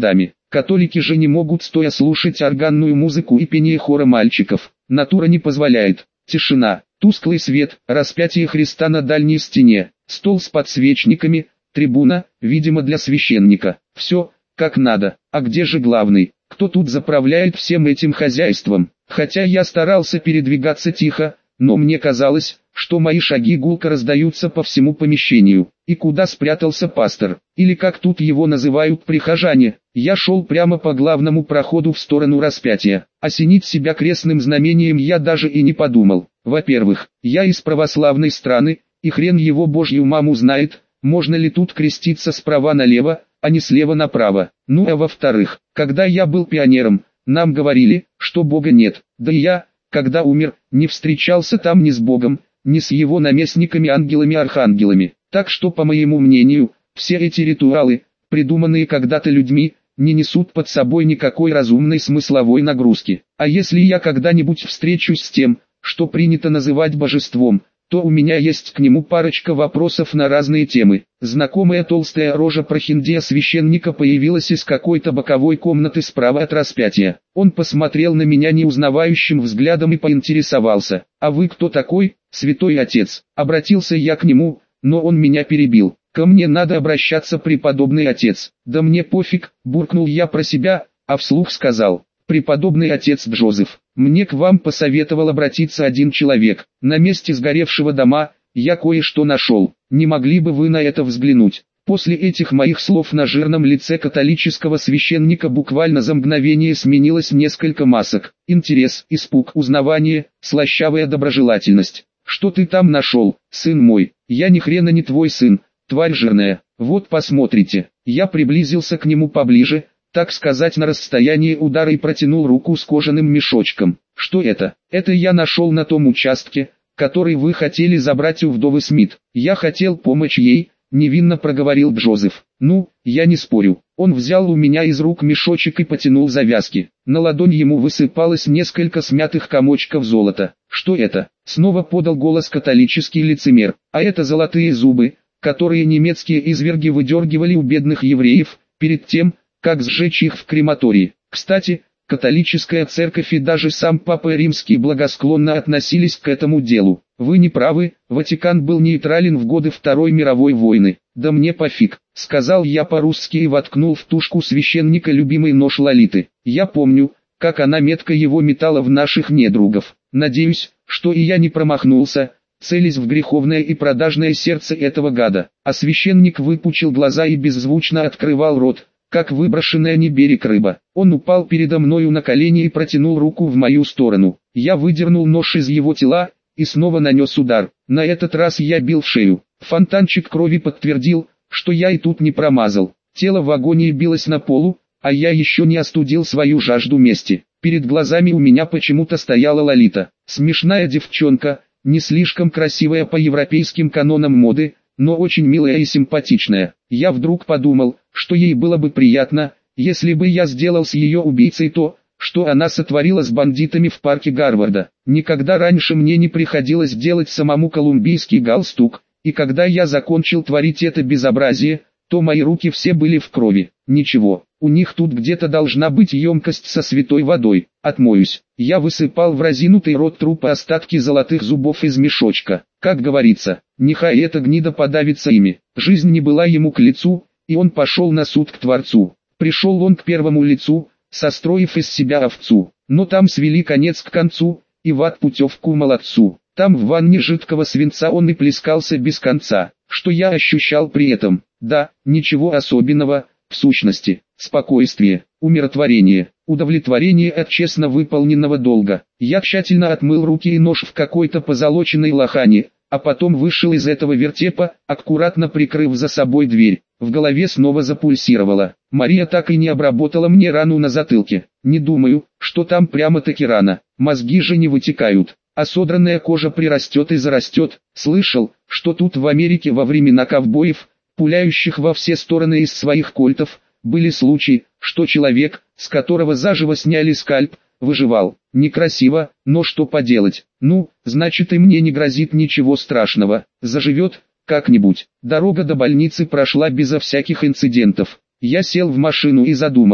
Католики же не могут стоя слушать органную музыку и пение хора мальчиков. Натура не позволяет. Тишина, тусклый свет, распятие Христа на дальней стене, стол с подсвечниками, трибуна, видимо для священника. Все, как надо. А где же главный? Кто тут заправляет всем этим хозяйством? Хотя я старался передвигаться тихо, но мне казалось, что мои шаги гулко раздаются по всему помещению. И куда спрятался пастор, или как тут его называют прихожане? Я шел прямо по главному проходу в сторону распятия. Осенить себя крестным знамением я даже и не подумал. Во-первых, я из православной страны, и хрен его божью маму знает, можно ли тут креститься справа налево, а не слева направо. Ну а во-вторых, когда я был пионером, нам говорили, что Бога нет. Да и я, когда умер, не встречался там ни с Богом, ни с его наместниками ангелами-архангелами. Так что, по моему мнению, все эти ритуалы, придуманные когда-то людьми, не несут под собой никакой разумной смысловой нагрузки. А если я когда-нибудь встречусь с тем, что принято называть божеством, то у меня есть к нему парочка вопросов на разные темы. Знакомая толстая рожа прохиндея священника появилась из какой-то боковой комнаты справа от распятия. Он посмотрел на меня неузнавающим взглядом и поинтересовался: «А вы кто такой, святой отец?» Обратился я к нему, но он меня перебил. «Ко мне надо обращаться, преподобный отец». «Да мне пофиг», буркнул я про себя, а вслух сказал: «Преподобный отец Джозеф, мне к вам посоветовал обратиться один человек. На месте сгоревшего дома я кое-что нашел. Не могли бы вы на это взглянуть?» После этих моих слов на жирном лице католического священника буквально за мгновение сменилось несколько масок. Интерес, испуг, узнавание, слащавая доброжелательность. «Что ты там нашел, сын мой?» «Я ни хрена не твой сын, тварь жирная. Вот посмотрите». Я приблизился к нему поближе, так сказать на расстоянии удара, и протянул руку с кожаным мешочком. «Что это?» «Это я нашел на том участке, который вы хотели забрать у вдовы Смит. Я хотел помочь ей», — невинно проговорил Джозеф. «Ну, я не спорю». Он взял у меня из рук мешочек и потянул завязки. На ладонь ему высыпалось несколько смятых комочков золота. «Что это?» — снова подал голос католический лицемер. «А это золотые зубы, которые немецкие изверги выдергивали у бедных евреев, перед тем, как сжечь их в крематории. Кстати, католическая церковь и даже сам Папа Римский благосклонно относились к этому делу. Вы не правы, Ватикан был нейтрален в годы Второй мировой войны». «Да мне пофиг», — сказал я по-русски и воткнул в тушку священника любимый нож Лолиты. Я помню, как она метко его метала в наших недругов. Надеюсь, что и я не промахнулся, целясь в греховное и продажное сердце этого гада. А священник выпучил глаза и беззвучно открывал рот, как выброшенная не берег рыба. Он упал передо мною на колени и протянул руку в мою сторону. Я выдернул нож из его тела и снова нанес удар. На этот раз я бил в шею. Фонтанчик крови подтвердил, что я и тут не промазал. Тело в агонии билось на полу, а я еще не остудил свою жажду мести. Перед глазами у меня почему-то стояла Лолита. Смешная девчонка, не слишком красивая по европейским канонам моды, но очень милая и симпатичная. Я вдруг подумал, что ей было бы приятно, если бы я сделал с ее убийцей то, что она сотворила с бандитами в парке Гарварда. Никогда раньше мне не приходилось делать самому колумбийский галстук, и когда я закончил творить это безобразие, то мои руки все были в крови. Ничего, у них тут где-то должна быть емкость со святой водой. Отмоюсь. Я высыпал в разинутый рот трупа остатки золотых зубов из мешочка. Как говорится, нехай эта гнида подавится ими. Жизнь не была ему к лицу, и он пошел на суд к Творцу. Пришел он к первому лицу, состроив из себя овцу. Но там свели конец к концу, и в ад путевку молодцу. Там в ванне жидкого свинца он и плескался без конца. Что я ощущал при этом? Да, ничего особенного, в сущности, спокойствие, умиротворение, удовлетворение от честно выполненного долга. Я тщательно отмыл руки и нож в какой-то позолоченной лохане, а потом вышел из этого вертепа, аккуратно прикрыв за собой дверь. В голове снова запульсировало. Мария так и не обработала мне рану на затылке. Не думаю, что там прямо-таки рана. Мозги же не вытекают, а содранная кожа прирастет и зарастет. Слышал, что тут в Америке во времена ковбоев, пуляющих во все стороны из своих кольтов, были случаи, что человек, с которого заживо сняли скальп, выживал. Некрасиво, но что поделать. Ну, значит, и мне не грозит ничего страшного. Заживет как-нибудь. Дорога до больницы прошла безо всяких инцидентов. Я сел в машину и задумался.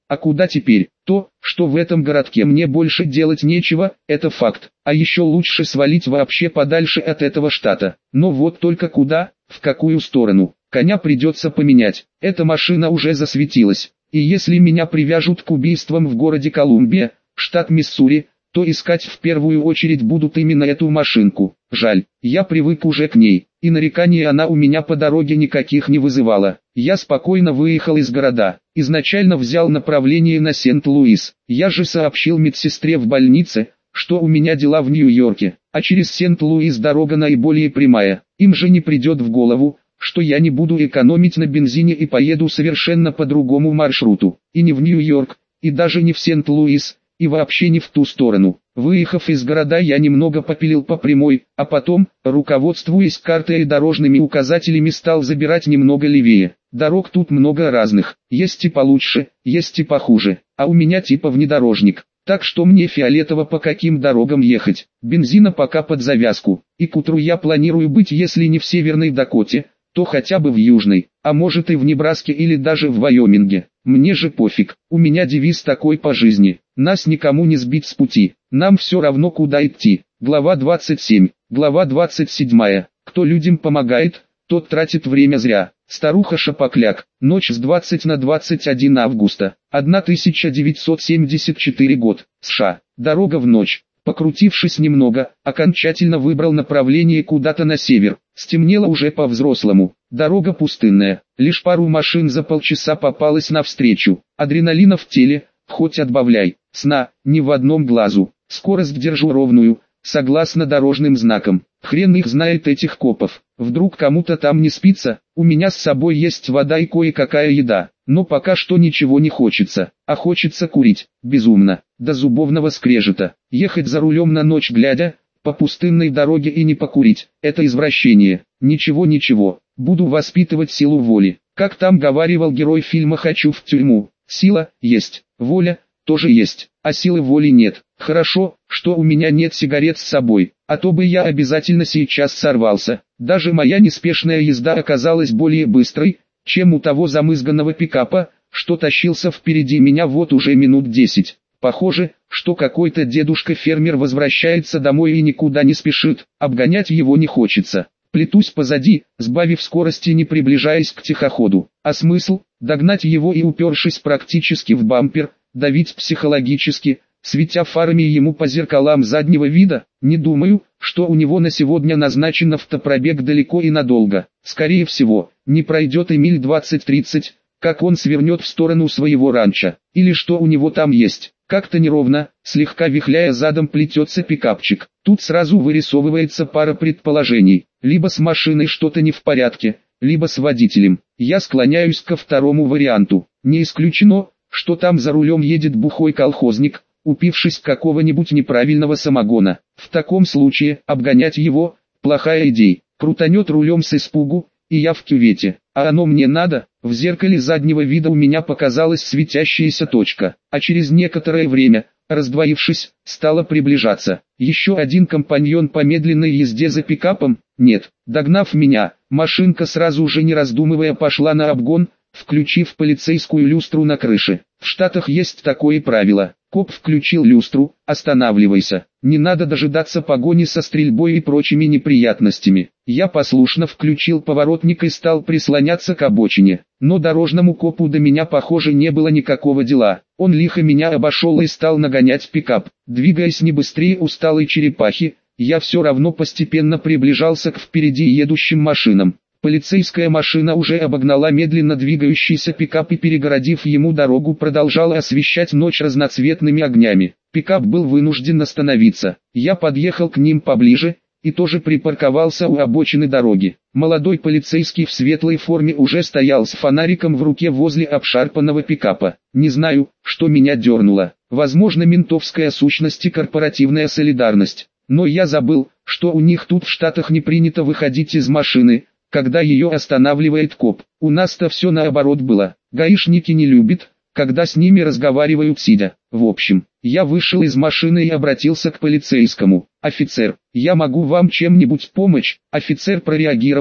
А куда теперь? То, что в этом городке мне больше делать нечего, это факт. А еще лучше свалить вообще подальше от этого штата. Но вот только куда, в какую сторону? Коня придется поменять. Эта машина уже засветилась. И если меня привяжут к убийствам в городе Колумбия, штат Миссури, то искать в первую очередь будут именно эту машинку. Жаль, я привык уже к ней, и нареканий она у меня по дороге никаких не вызывала. Я спокойно выехал из города, изначально взял направление на Сент-Луис. Я же сообщил медсестре в больнице, что у меня дела в Нью-Йорке, а через Сент-Луис дорога наиболее прямая. Им же не придет в голову, что я не буду экономить на бензине и поеду совершенно по другому маршруту. И не в Нью-Йорк, и даже не в Сент-Луис, и вообще не в ту сторону. Выехав из города, я немного попилил по прямой, а потом, руководствуясь картой и дорожными указателями, стал забирать немного левее. Дорог тут много разных, есть и получше, есть и похуже, а у меня типа внедорожник. Так что мне фиолетово по каким дорогам ехать. Бензина пока под завязку, и к утру я планирую быть, если не в Северной Дакоте, то хотя бы в Южной, а может и в Небраске или даже в Вайоминге. Мне же пофиг, у меня девиз такой по жизни: нас никому не сбить с пути, нам все равно куда идти. Глава двадцать семь. Глава двадцать семь. Кто людям помогает, тот тратит время зря. Старуха Шапокляк. Ночь с двадцатого на двадцать первое августа. тысяча девятьсот семьдесят четвёртый год. США. Дорога в ночь. Покрутившись немного, окончательно выбрал направление куда-то на север. Стемнело уже по-взрослому. Дорога пустынная. Лишь пару машин за полчаса попалось навстречу. Адреналина в теле, хоть отбавляй. Сна, ни в одном глазу. Скорость держу ровную, согласно дорожным знакам. Хрен их знает, этих копов. Вдруг кому-то там не спится. У меня с собой есть вода и кое-какая еда. Но пока что ничего не хочется. А хочется курить. Безумно. До зубовного скрежета. Ехать за рулем на ночь глядя, по пустынной дороге и не покурить. Это извращение. Ничего-ничего. Буду воспитывать силу воли. Как там говаривал герой фильма «Хочу в тюрьму». Сила есть. Воля тоже есть. А силы воли нет. Хорошо, что у меня нет сигарет с собой, а то бы я обязательно сейчас сорвался. Даже моя неспешная езда оказалась более быстрой, чем у того замызганного пикапа, что тащился впереди меня вот уже минут десять. Похоже, что какой-то дедушка-фермер возвращается домой и никуда не спешит, обгонять его не хочется. Плетусь позади, сбавив скорости, не приближаясь к тихоходу. А смысл? Догнать его и, упершись практически в бампер, давить психологически, светя фарами ему по зеркалам заднего вида? Не думаю, что у него на сегодня назначен автопробег далеко и надолго. Скорее всего, не пройдет и миль двадцать-тридцать, как он свернет в сторону своего ранчо. Или что у него там есть. Как-то неровно, слегка вихляя задом, плетется пикапчик. Тут сразу вырисовывается пара предположений. Либо с машиной что-то не в порядке, либо с водителем. Я склоняюсь ко второму варианту. Не исключено, что там за рулем едет бухой колхозник, упившись какого-нибудь неправильного самогона. В таком случае, обгонять его – плохая идея. Крутанет рулем с испугу, и я в кювете. А оно мне надо? В зеркале заднего вида у меня показалась светящаяся точка, а через некоторое время, раздвоившись, стала приближаться. Еще один компаньон по медленной езде за пикапом? Нет. Догнав меня, машинка сразу же, не раздумывая, пошла на обгон, включив полицейскую люстру на крыше. В Штатах есть такое правило: коп включил люстру, останавливайся. Не надо дожидаться погони со стрельбой и прочими неприятностями. Я послушно включил поворотник и стал прислоняться к обочине. Но дорожному копу до меня, похоже, не было никакого дела. Он лихо меня обошел и стал нагонять пикап. Двигаясь не быстрее усталой черепахи, я все равно постепенно приближался к впереди едущим машинам. Полицейская машина уже обогнала медленно двигающийся пикап и, перегородив ему дорогу, продолжала освещать ночь разноцветными огнями. Пикап был вынужден остановиться. Я подъехал к ним поближе и тоже припарковался у обочины дороги. Молодой полицейский в светлой форме уже стоял с фонариком в руке возле обшарпанного пикапа. Не знаю, что меня дернуло. Возможно, ментовская сущность и корпоративная солидарность. Но я забыл, что у них тут в Штатах не принято выходить из машины, когда ее останавливает коп. У нас-то все наоборот было. Гаишники не любят, когда с ними разговаривают сидя. В общем, я вышел из машины и обратился к полицейскому. «Офицер, я могу вам чем-нибудь помочь?» Офицер прореагировал,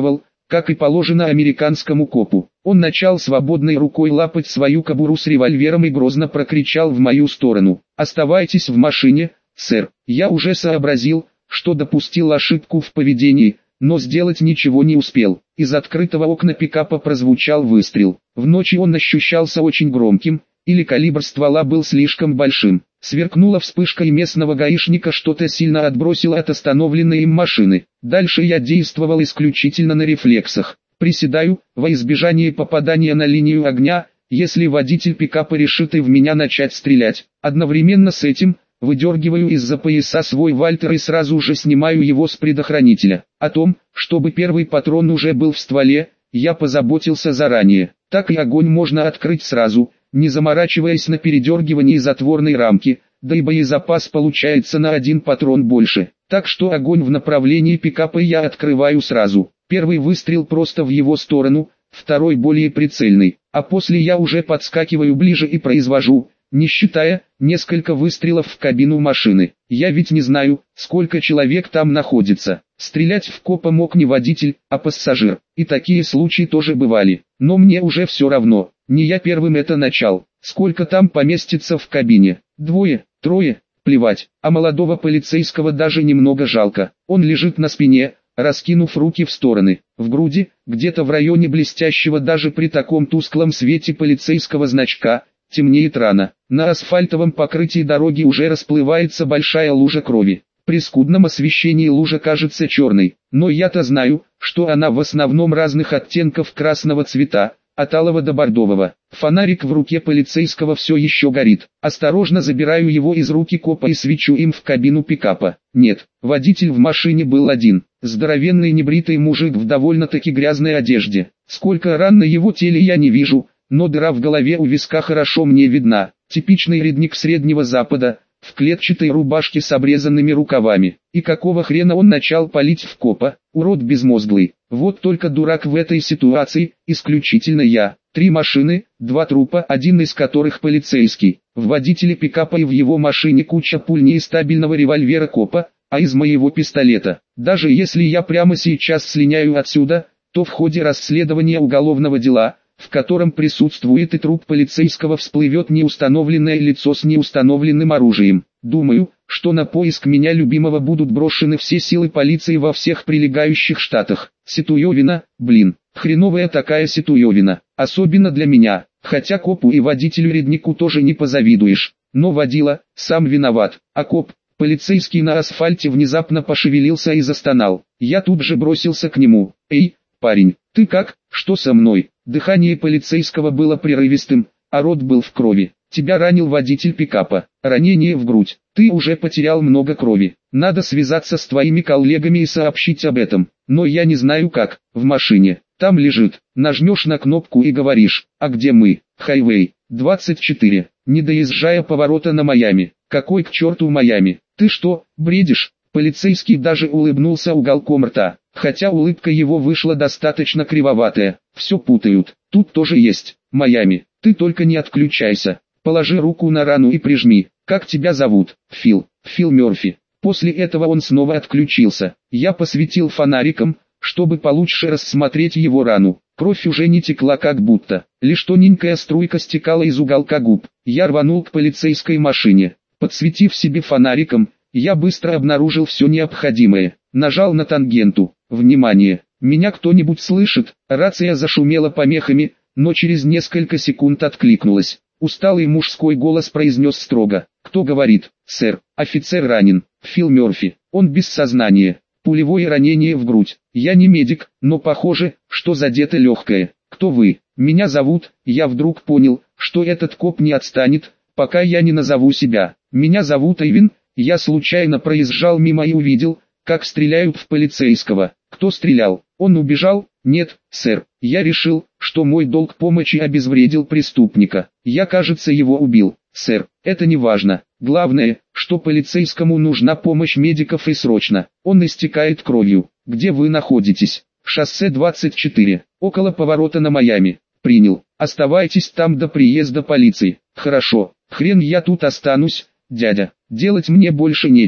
как и положено американскому копу. Он начал свободной рукой лапать свою кобуру с револьвером и грозно прокричал в мою сторону: «Оставайтесь в машине, сэр». Я уже сообразил, что допустил ошибку в поведении, но сделать ничего не успел. Из открытого окна пикапа прозвучал выстрел. В ночи он ощущался очень громким, или калибр ствола был слишком большим. Сверкнула вспышка, и местного гаишника что-то сильно отбросило от остановленной им машины. Дальше я действовал исключительно на рефлексах. Приседаю, во избежание попадания на линию огня, если водитель пикапа решит и в меня начать стрелять. Одновременно с этим выдергиваю из-за пояса свой Вальтер и сразу же снимаю его с предохранителя. О том, чтобы первый патрон уже был в стволе, я позаботился заранее. Так и огонь можно открыть сразу, не заморачиваясь на передергивании затворной рамки, да и боезапас получается на один патрон больше. Так что огонь в направлении пикапа я открываю сразу. Первый выстрел просто в его сторону, второй более прицельный, а после я уже подскакиваю ближе и произвожу, не считая, несколько выстрелов в кабину машины. Я ведь не знаю, сколько человек там находится. Стрелять в копа мог не водитель, а пассажир. И такие случаи тоже бывали. Но мне уже все равно. Не я первым это начал. Сколько там поместится в кабине? Двое, трое, плевать. А молодого полицейского даже немного жалко. Он лежит на спине, раскинув руки в стороны. В груди, где-то в районе блестящего даже при таком тусклом свете полицейского значка, темнеет рана. На асфальтовом покрытии дороги уже расплывается большая лужа крови. При скудном освещении лужа кажется черной, но я-то знаю, что она в основном разных оттенков красного цвета, от алого до бордового. Фонарик в руке полицейского все еще горит. Осторожно забираю его из руки копа и свечу им в кабину пикапа. Нет, водитель в машине был один. Здоровенный небритый мужик в довольно-таки грязной одежде. Сколько ран на его теле я не вижу, но дыра в голове у виска хорошо мне видна. Типичный редник Среднего Запада, в клетчатой рубашке с обрезанными рукавами. И какого хрена он начал палить в копа, урод безмозглый. Вот только дурак в этой ситуации, исключительно я. Три машины, два трупа, один из которых полицейский. В водителе пикапа и в его машине куча пуль не из стабильного револьвера копа, а из моего пистолета. Даже если я прямо сейчас слиняю отсюда, то в ходе расследования уголовного дела, в котором присутствует и труп полицейского, всплывет неустановленное лицо с неустановленным оружием. Думаю, что на поиск меня любимого будут брошены все силы полиции во всех прилегающих штатах. Ситуевина, блин, хреновая такая ситуевина, особенно для меня, хотя копу и водителю-реднику тоже не позавидуешь. Но водила, сам виноват, а коп, полицейский на асфальте внезапно пошевелился и застонал. Я тут же бросился к нему. «Эй, парень, ты как, что со мной?» Дыхание полицейского было прерывистым, а рот был в крови. «Тебя ранил водитель пикапа, ранение в грудь, ты уже потерял много крови. Надо связаться с твоими коллегами и сообщить об этом, но я не знаю как, в машине, там лежит, нажмешь на кнопку и говоришь, а где мы, Хайвей, двадцать четыре, не доезжая поворота на Майами». «Какой к черту Майами, ты что, бредишь?» Полицейский даже улыбнулся уголком рта, хотя улыбка его вышла достаточно кривоватая. «Все путают, тут тоже есть Майами, ты только не отключайся, положи руку на рану и прижми. Как тебя зовут?» «Фил, Фил Мерфи». После этого он снова отключился. Я посветил фонариком, чтобы получше рассмотреть его рану. Кровь уже не текла как будто, лишь тоненькая струйка стекала из уголка губ. Я рванул к полицейской машине. Подсветив себе фонариком, я быстро обнаружил все необходимое. Нажал на тангенту. Внимание! Меня кто-нибудь слышит? Рация зашумела помехами, но через несколько секунд откликнулась. Усталый мужской голос произнес строго. «Кто говорит?» «Сэр, офицер ранен. Фил Мерфи. Он без сознания. Пулевое ранение в грудь. Я не медик, но похоже, что задето легкое. Кто вы?» «Меня зовут...» Я вдруг понял, что этот коп не отстанет, пока я не назову себя. «Меня зовут Эйвин, я случайно проезжал мимо и увидел, как стреляют в полицейского». «Кто стрелял? Он убежал?» «Нет, сэр, я решил, что мой долг помощи обезвредил преступника. Я, кажется, его убил». «Сэр, это не важно. Главное, что полицейскому нужна помощь медиков и срочно. Он истекает кровью». «Где вы находитесь?» «Шоссе двадцать четыре, около поворота на Майами». «Принял. Оставайтесь там до приезда полиции». «Хорошо. Хрен я тут останусь, дядя. Делать мне больше нечего.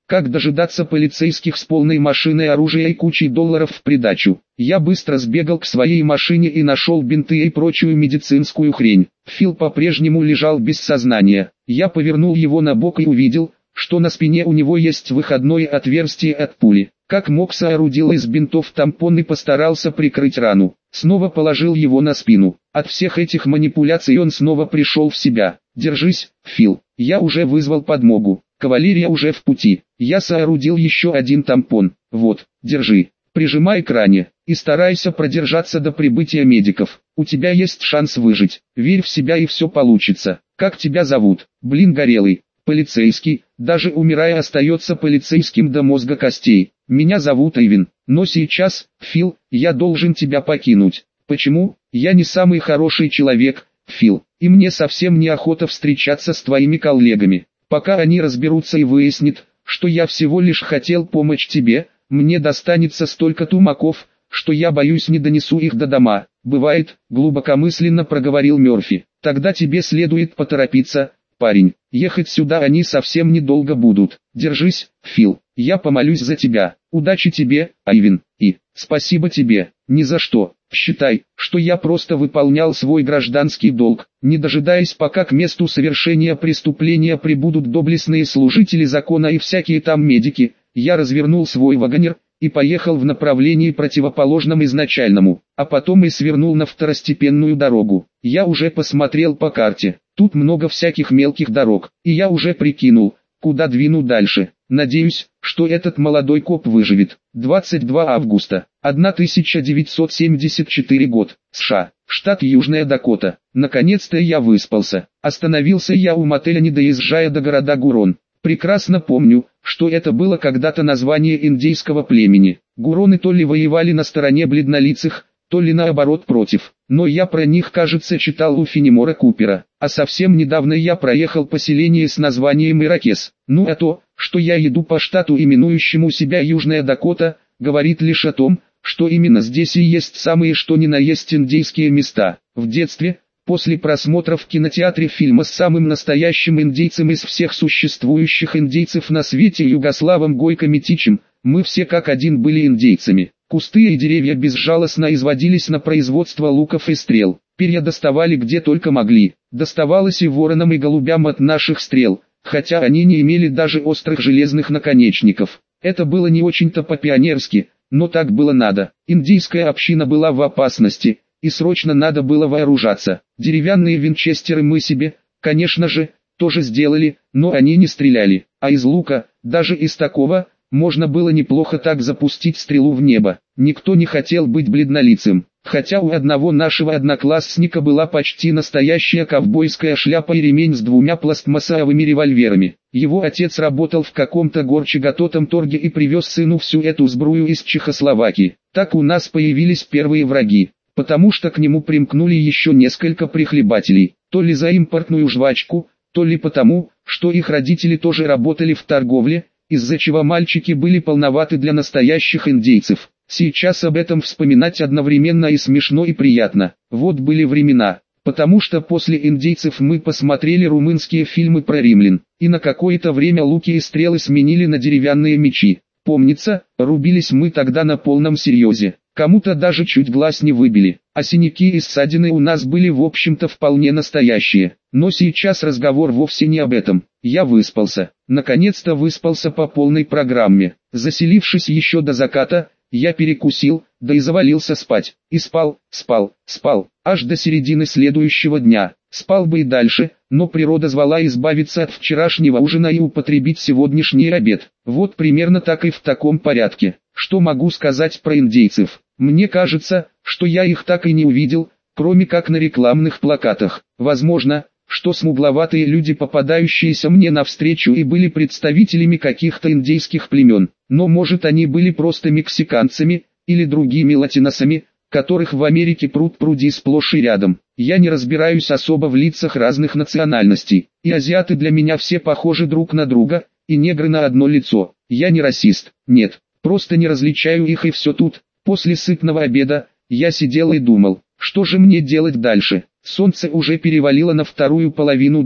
Как дожидаться полицейских с полной машиной оружия и кучей долларов в придачу? Я быстро сбегал к своей машине и нашел бинты и прочую медицинскую хрень. Фил по-прежнему лежал без сознания. Я повернул его на бок и увидел, что на спине у него есть выходное отверстие от пули. Как мог, соорудил из бинтов тампон и постарался прикрыть рану. Снова положил его на спину. От всех этих манипуляций он снова пришел в себя. «Держись, Фил, я уже вызвал подмогу. Кавалерия уже в пути. Я соорудил еще один тампон. Вот, держи. Прижимай к ране и старайся продержаться до прибытия медиков. У тебя есть шанс выжить. Верь в себя и все получится. Как тебя зовут? Блин, горелый. Полицейский, даже умирая остается полицейским до мозга костей. Меня зовут Эйвин, но сейчас, Фил, я должен тебя покинуть. Почему? Я не самый хороший человек, Фил, и мне совсем неохота встречаться с твоими коллегами. Пока они разберутся и выяснят, что я всего лишь хотел помочь тебе, мне достанется столько тумаков, что я боюсь не донесу их до дома. Бывает, глубокомысленно проговорил Мёрфи. Тогда тебе следует поторопиться, парень. Ехать сюда они совсем недолго будут. Держись, Фил, я помолюсь за тебя. Удачи тебе, Айвин, и спасибо тебе. Ни за что. Считай, что я просто выполнял свой гражданский долг, не дожидаясь, пока к месту совершения преступления прибудут доблестные служители закона и всякие там медики. Я развернул свой вагонер и поехал в направлении противоположном изначальному, а потом и свернул на второстепенную дорогу. Я уже посмотрел по карте, тут много всяких мелких дорог, и я уже прикинул, куда двину дальше. Надеюсь, что этот молодой коп выживет. двадцать второго августа тысяча девятьсот семьдесят четвёртый год, США, штат Южная Дакота. Наконец-то я выспался. Остановился я у мотеля, не доезжая до города Гурон. Прекрасно помню, что это было когда-то название индейского племени. Гуроны то ли воевали на стороне бледнолицых, то ли наоборот против. Но я про них, кажется, читал у Фенемора Купера. А совсем недавно я проехал поселение с названием Иракес. Ну а то, что я иду по штату, именующему себя Южная Дакота, говорит лишь о том, что именно здесь и есть самые что ни на есть индейские места. В детстве, после просмотра в кинотеатре фильма с самым настоящим индейцем из всех существующих индейцев на свете Югославом Гойко Митичем, мы все как один были индейцами. Кусты и деревья безжалостно изводились на производство луков и стрел. Перья доставали где только могли. Доставалось и воронам и голубям от наших стрел, хотя они не имели даже острых железных наконечников. Это было не очень-то по-пионерски, но так было надо. Индийская община была в опасности, и срочно надо было вооружаться. Деревянные винчестеры мы себе, конечно же, тоже сделали, но они не стреляли. А из лука, даже из такого, можно было неплохо так запустить стрелу в небо. Никто не хотел быть бледнолицым, хотя у одного нашего одноклассника была почти настоящая ковбойская шляпа и ремень с двумя пластмассовыми револьверами. Его отец работал в каком-то горчегототом торге и привез сыну всю эту сбрую из Чехословакии. Так у нас появились первые враги, потому что к нему примкнули еще несколько прихлебателей, то ли за импортную жвачку, то ли потому, что их родители тоже работали в торговле, из-за чего мальчики были полноваты для настоящих индейцев. Сейчас об этом вспоминать одновременно и смешно, и приятно. Вот были времена, потому что после индейцев мы посмотрели румынские фильмы про римлян, и на какое-то время луки и стрелы сменили на деревянные мечи. Помнится, рубились мы тогда на полном серьезе, кому-то даже чуть глаз не выбили, а синяки и ссадины у нас были в общем-то вполне настоящие. Но сейчас разговор вовсе не об этом. Я выспался, наконец-то выспался по полной программе. Заселившись еще до заката, я перекусил, да и завалился спать. И спал, спал, спал, аж до середины следующего дня. Спал бы и дальше, но природа звала избавиться от вчерашнего ужина и употребить сегодняшний обед. Вот примерно так и в таком порядке. Что могу сказать про индейцев? Мне кажется, что я их так и не увидел, кроме как на рекламных плакатах. Возможно, что смугловатые люди, попадающиеся мне навстречу, и были представителями каких-то индейских племен. Но может они были просто мексиканцами, или другими латиносами, которых в Америке пруд-пруди сплошь и рядом. Я не разбираюсь особо в лицах разных национальностей, и азиаты для меня все похожи друг на друга, и негры на одно лицо. Я не расист, нет, просто не различаю их, и все тут. После сытного обеда, я сидел и думал, что же мне делать дальше. Солнце уже перевалило на вторую половину дня.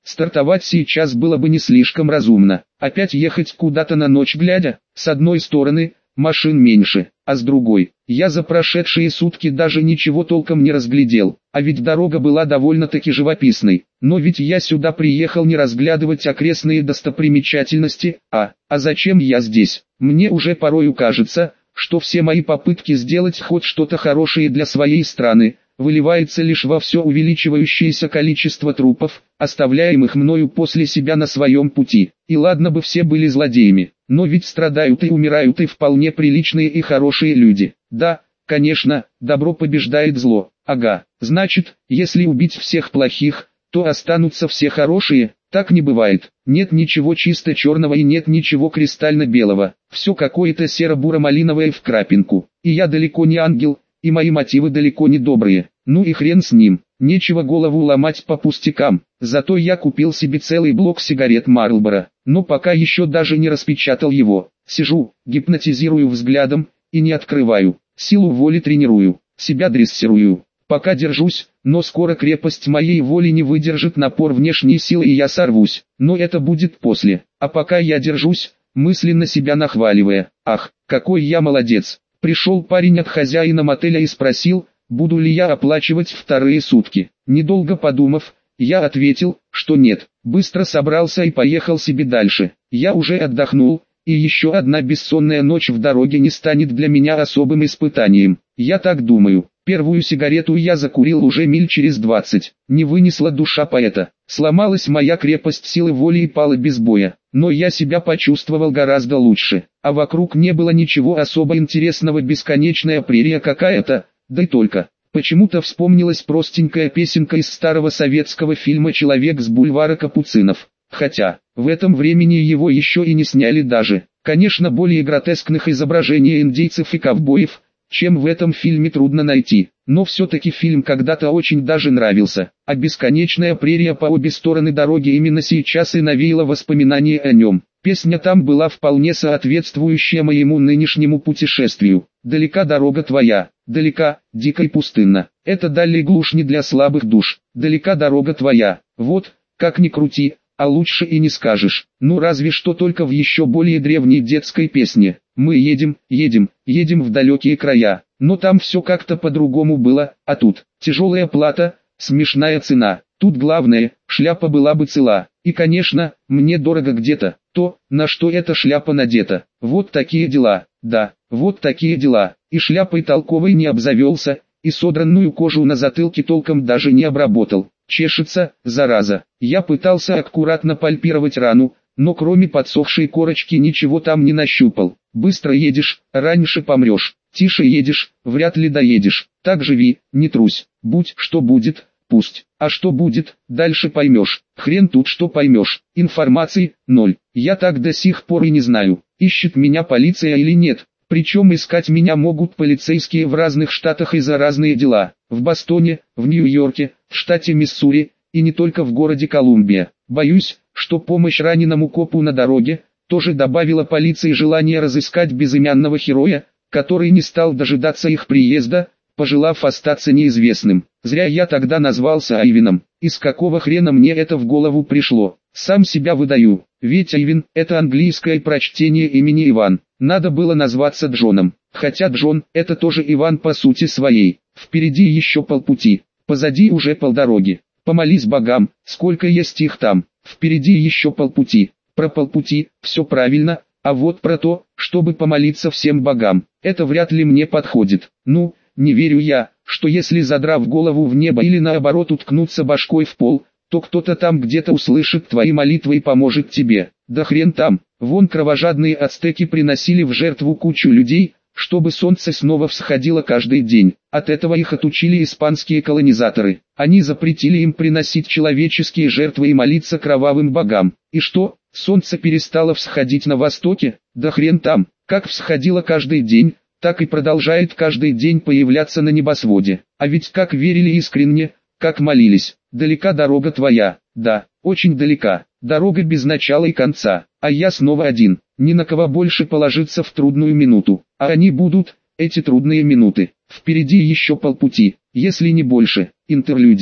Стартовать сейчас было бы не слишком разумно. Опять ехать куда-то на ночь глядя, с одной стороны, машин меньше, а с другой, я за прошедшие сутки даже ничего толком не разглядел, а ведь дорога была довольно-таки живописной. Но ведь я сюда приехал не разглядывать окрестные достопримечательности, а, а зачем я здесь? Мне уже порою кажется, что все мои попытки сделать хоть что-то хорошее для своей страны, выливается лишь во все увеличивающееся количество трупов, оставляемых мною после себя на своем пути. И ладно бы все были злодеями, но ведь страдают и умирают и вполне приличные и хорошие люди. Да, конечно, добро побеждает зло. Ага, значит, если убить всех плохих, то останутся все хорошие. Так не бывает. Нет ничего чисто черного и нет ничего кристально белого. Все какое-то серо-буро-малиновое в крапинку. И я далеко не ангел, и мои мотивы далеко не добрые. Ну и хрен с ним, нечего голову ломать по пустякам. Зато я купил себе целый блок сигарет Marlboro, но пока еще даже не распечатал его. Сижу, гипнотизирую взглядом, и не открываю. Силу воли тренирую, себя дрессирую. Пока держусь, но скоро крепость моей воли не выдержит напор внешней силы и я сорвусь. Но это будет после. А пока я держусь, мысленно себя нахваливая. Ах, какой я молодец. Пришел парень от хозяина мотеля и спросил, буду ли я оплачивать вторые сутки. Недолго подумав, я ответил, что нет. Быстро собрался и поехал себе дальше. Я уже отдохнул, и еще одна бессонная ночь в дороге не станет для меня особым испытанием. Я так думаю. Первую сигарету я закурил уже миль через двадцать. Не вынесла душа поэта. Сломалась моя крепость силы воли и пала без боя. Но я себя почувствовал гораздо лучше. А вокруг не было ничего особо интересного, бесконечная прерия какая-то, да и только. Почему-то вспомнилась простенькая песенка из старого советского фильма «Человек с бульвара Капуцинов». Хотя, в этом времени его еще и не сняли даже. Конечно, более гротескных изображений индейцев и ковбоев, чем в этом фильме, трудно найти. Но все-таки фильм когда-то очень даже нравился. А бесконечная прерия по обе стороны дороги именно сейчас и навеяла воспоминания о нем. Песня там была вполне соответствующая моему нынешнему путешествию. Далека дорога твоя, далека, дико и пустынна. Это даль и глушь не для слабых душ. Далека дорога твоя. Вот, как ни крути, а лучше и не скажешь. Ну разве что только в еще более древней детской песне. Мы едем, едем, едем в далекие края. Но там все как-то по-другому было, а тут тяжелая плата, смешная цена. Тут главное, шляпа была бы цела. И конечно, мне дорого где-то то, на что эта шляпа надета. Вот такие дела, да, вот такие дела. И шляпой толковой не обзавелся, и содранную кожу на затылке толком даже не обработал. Чешется, зараза. Я пытался аккуратно пальпировать рану, но кроме подсохшей корочки ничего там не нащупал. Быстро едешь, раньше помрешь. Тише едешь, вряд ли доедешь. Так живи, не трусь. Будь что будет, пусть. А что будет, дальше поймешь. Хрен тут что поймешь. Информации ноль. Я так до сих пор и не знаю, ищет меня полиция или нет. Причем искать меня могут полицейские в разных штатах и за разные дела. В Бостоне, в Нью-Йорке, в штате Миссури, и не только в городе Колумбия. Боюсь, что помощь раненому копу на дороге тоже добавила полиции желание разыскать безымянного героя, который не стал дожидаться их приезда, пожелав остаться неизвестным. Зря я тогда назвался Айвином. Из какого хрена мне это в голову пришло? Сам себя выдаю, ведь Айвин – это английское прочтение имени Иван. Надо было назваться Джоном, хотя Джон – это тоже Иван по сути своей. Впереди еще полпути, позади уже полдороги. Помолись богам, сколько есть их там. Впереди еще полпути. Про полпути, все правильно, а вот про то, чтобы помолиться всем богам, это вряд ли мне подходит. Ну, не верю я, что если задрав голову в небо или наоборот уткнуться башкой в пол, то кто-то там где-то услышит твои молитвы и поможет тебе. Да хрен там, вон кровожадные ацтеки приносили в жертву кучу людей, чтобы солнце снова всходило каждый день. От этого их отучили испанские колонизаторы. Они запретили им приносить человеческие жертвы и молиться кровавым богам. И что, солнце перестало всходить на востоке? Да хрен там, как всходило каждый день, так и продолжает каждый день появляться на небосводе. А ведь как верили искренне, как молились. Далека дорога твоя, да, очень далека, дорога без начала и конца, а я снова один, ни на кого больше положиться в трудную минуту, а они будут, эти трудные минуты, впереди еще полпути, если не больше. Интерлюдия.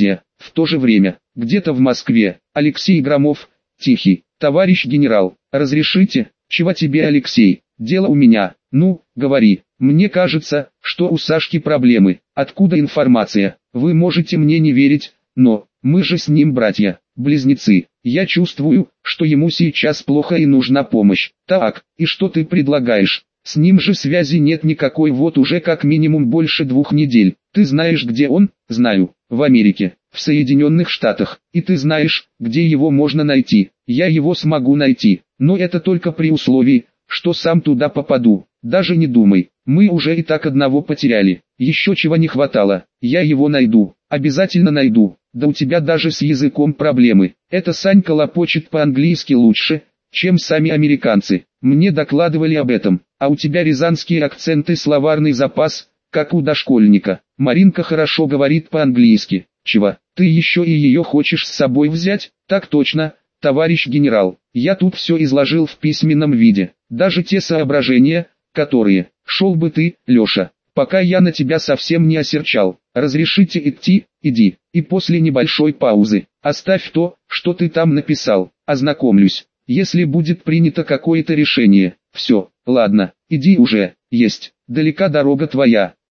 В то же время, где-то в Москве, Алексей Громов, тихий, товарищ генерал, разрешите, чего тебе, Алексей, дело у меня, ну, говори, мне кажется, что у Сашки проблемы, откуда информация, вы можете мне не верить, но, мы же с ним братья, близнецы, я чувствую, что ему сейчас плохо и нужна помощь. Так, и что ты предлагаешь? С ним же связи нет никакой вот уже как минимум больше двух недель. Ты знаешь, где он? Знаю, в Америке, в Соединенных Штатах. И ты знаешь, где его можно найти. Я его смогу найти, но это только при условии, что сам туда попаду. Даже не думай, мы уже и так одного потеряли. Еще чего не хватало, я его найду, обязательно найду. Да у тебя даже с языком проблемы. Это Санька лопочет по-английски лучше, чем сами американцы. Мне докладывали об этом. А у тебя рязанские акценты, словарный запас, как у дошкольника. Маринка хорошо говорит по-английски. Чего, ты еще и ее хочешь с собой взять? Так точно, товарищ генерал. Я тут все изложил в письменном виде. Даже те соображения, которые... Шел бы ты, Леша, пока я на тебя совсем не осерчал. Разрешите идти, иди. И после небольшой паузы, оставь то, что ты там написал. Ознакомлюсь. Если будет принято какое-то решение. Все, ладно, иди уже, есть. Далека дорога твоя.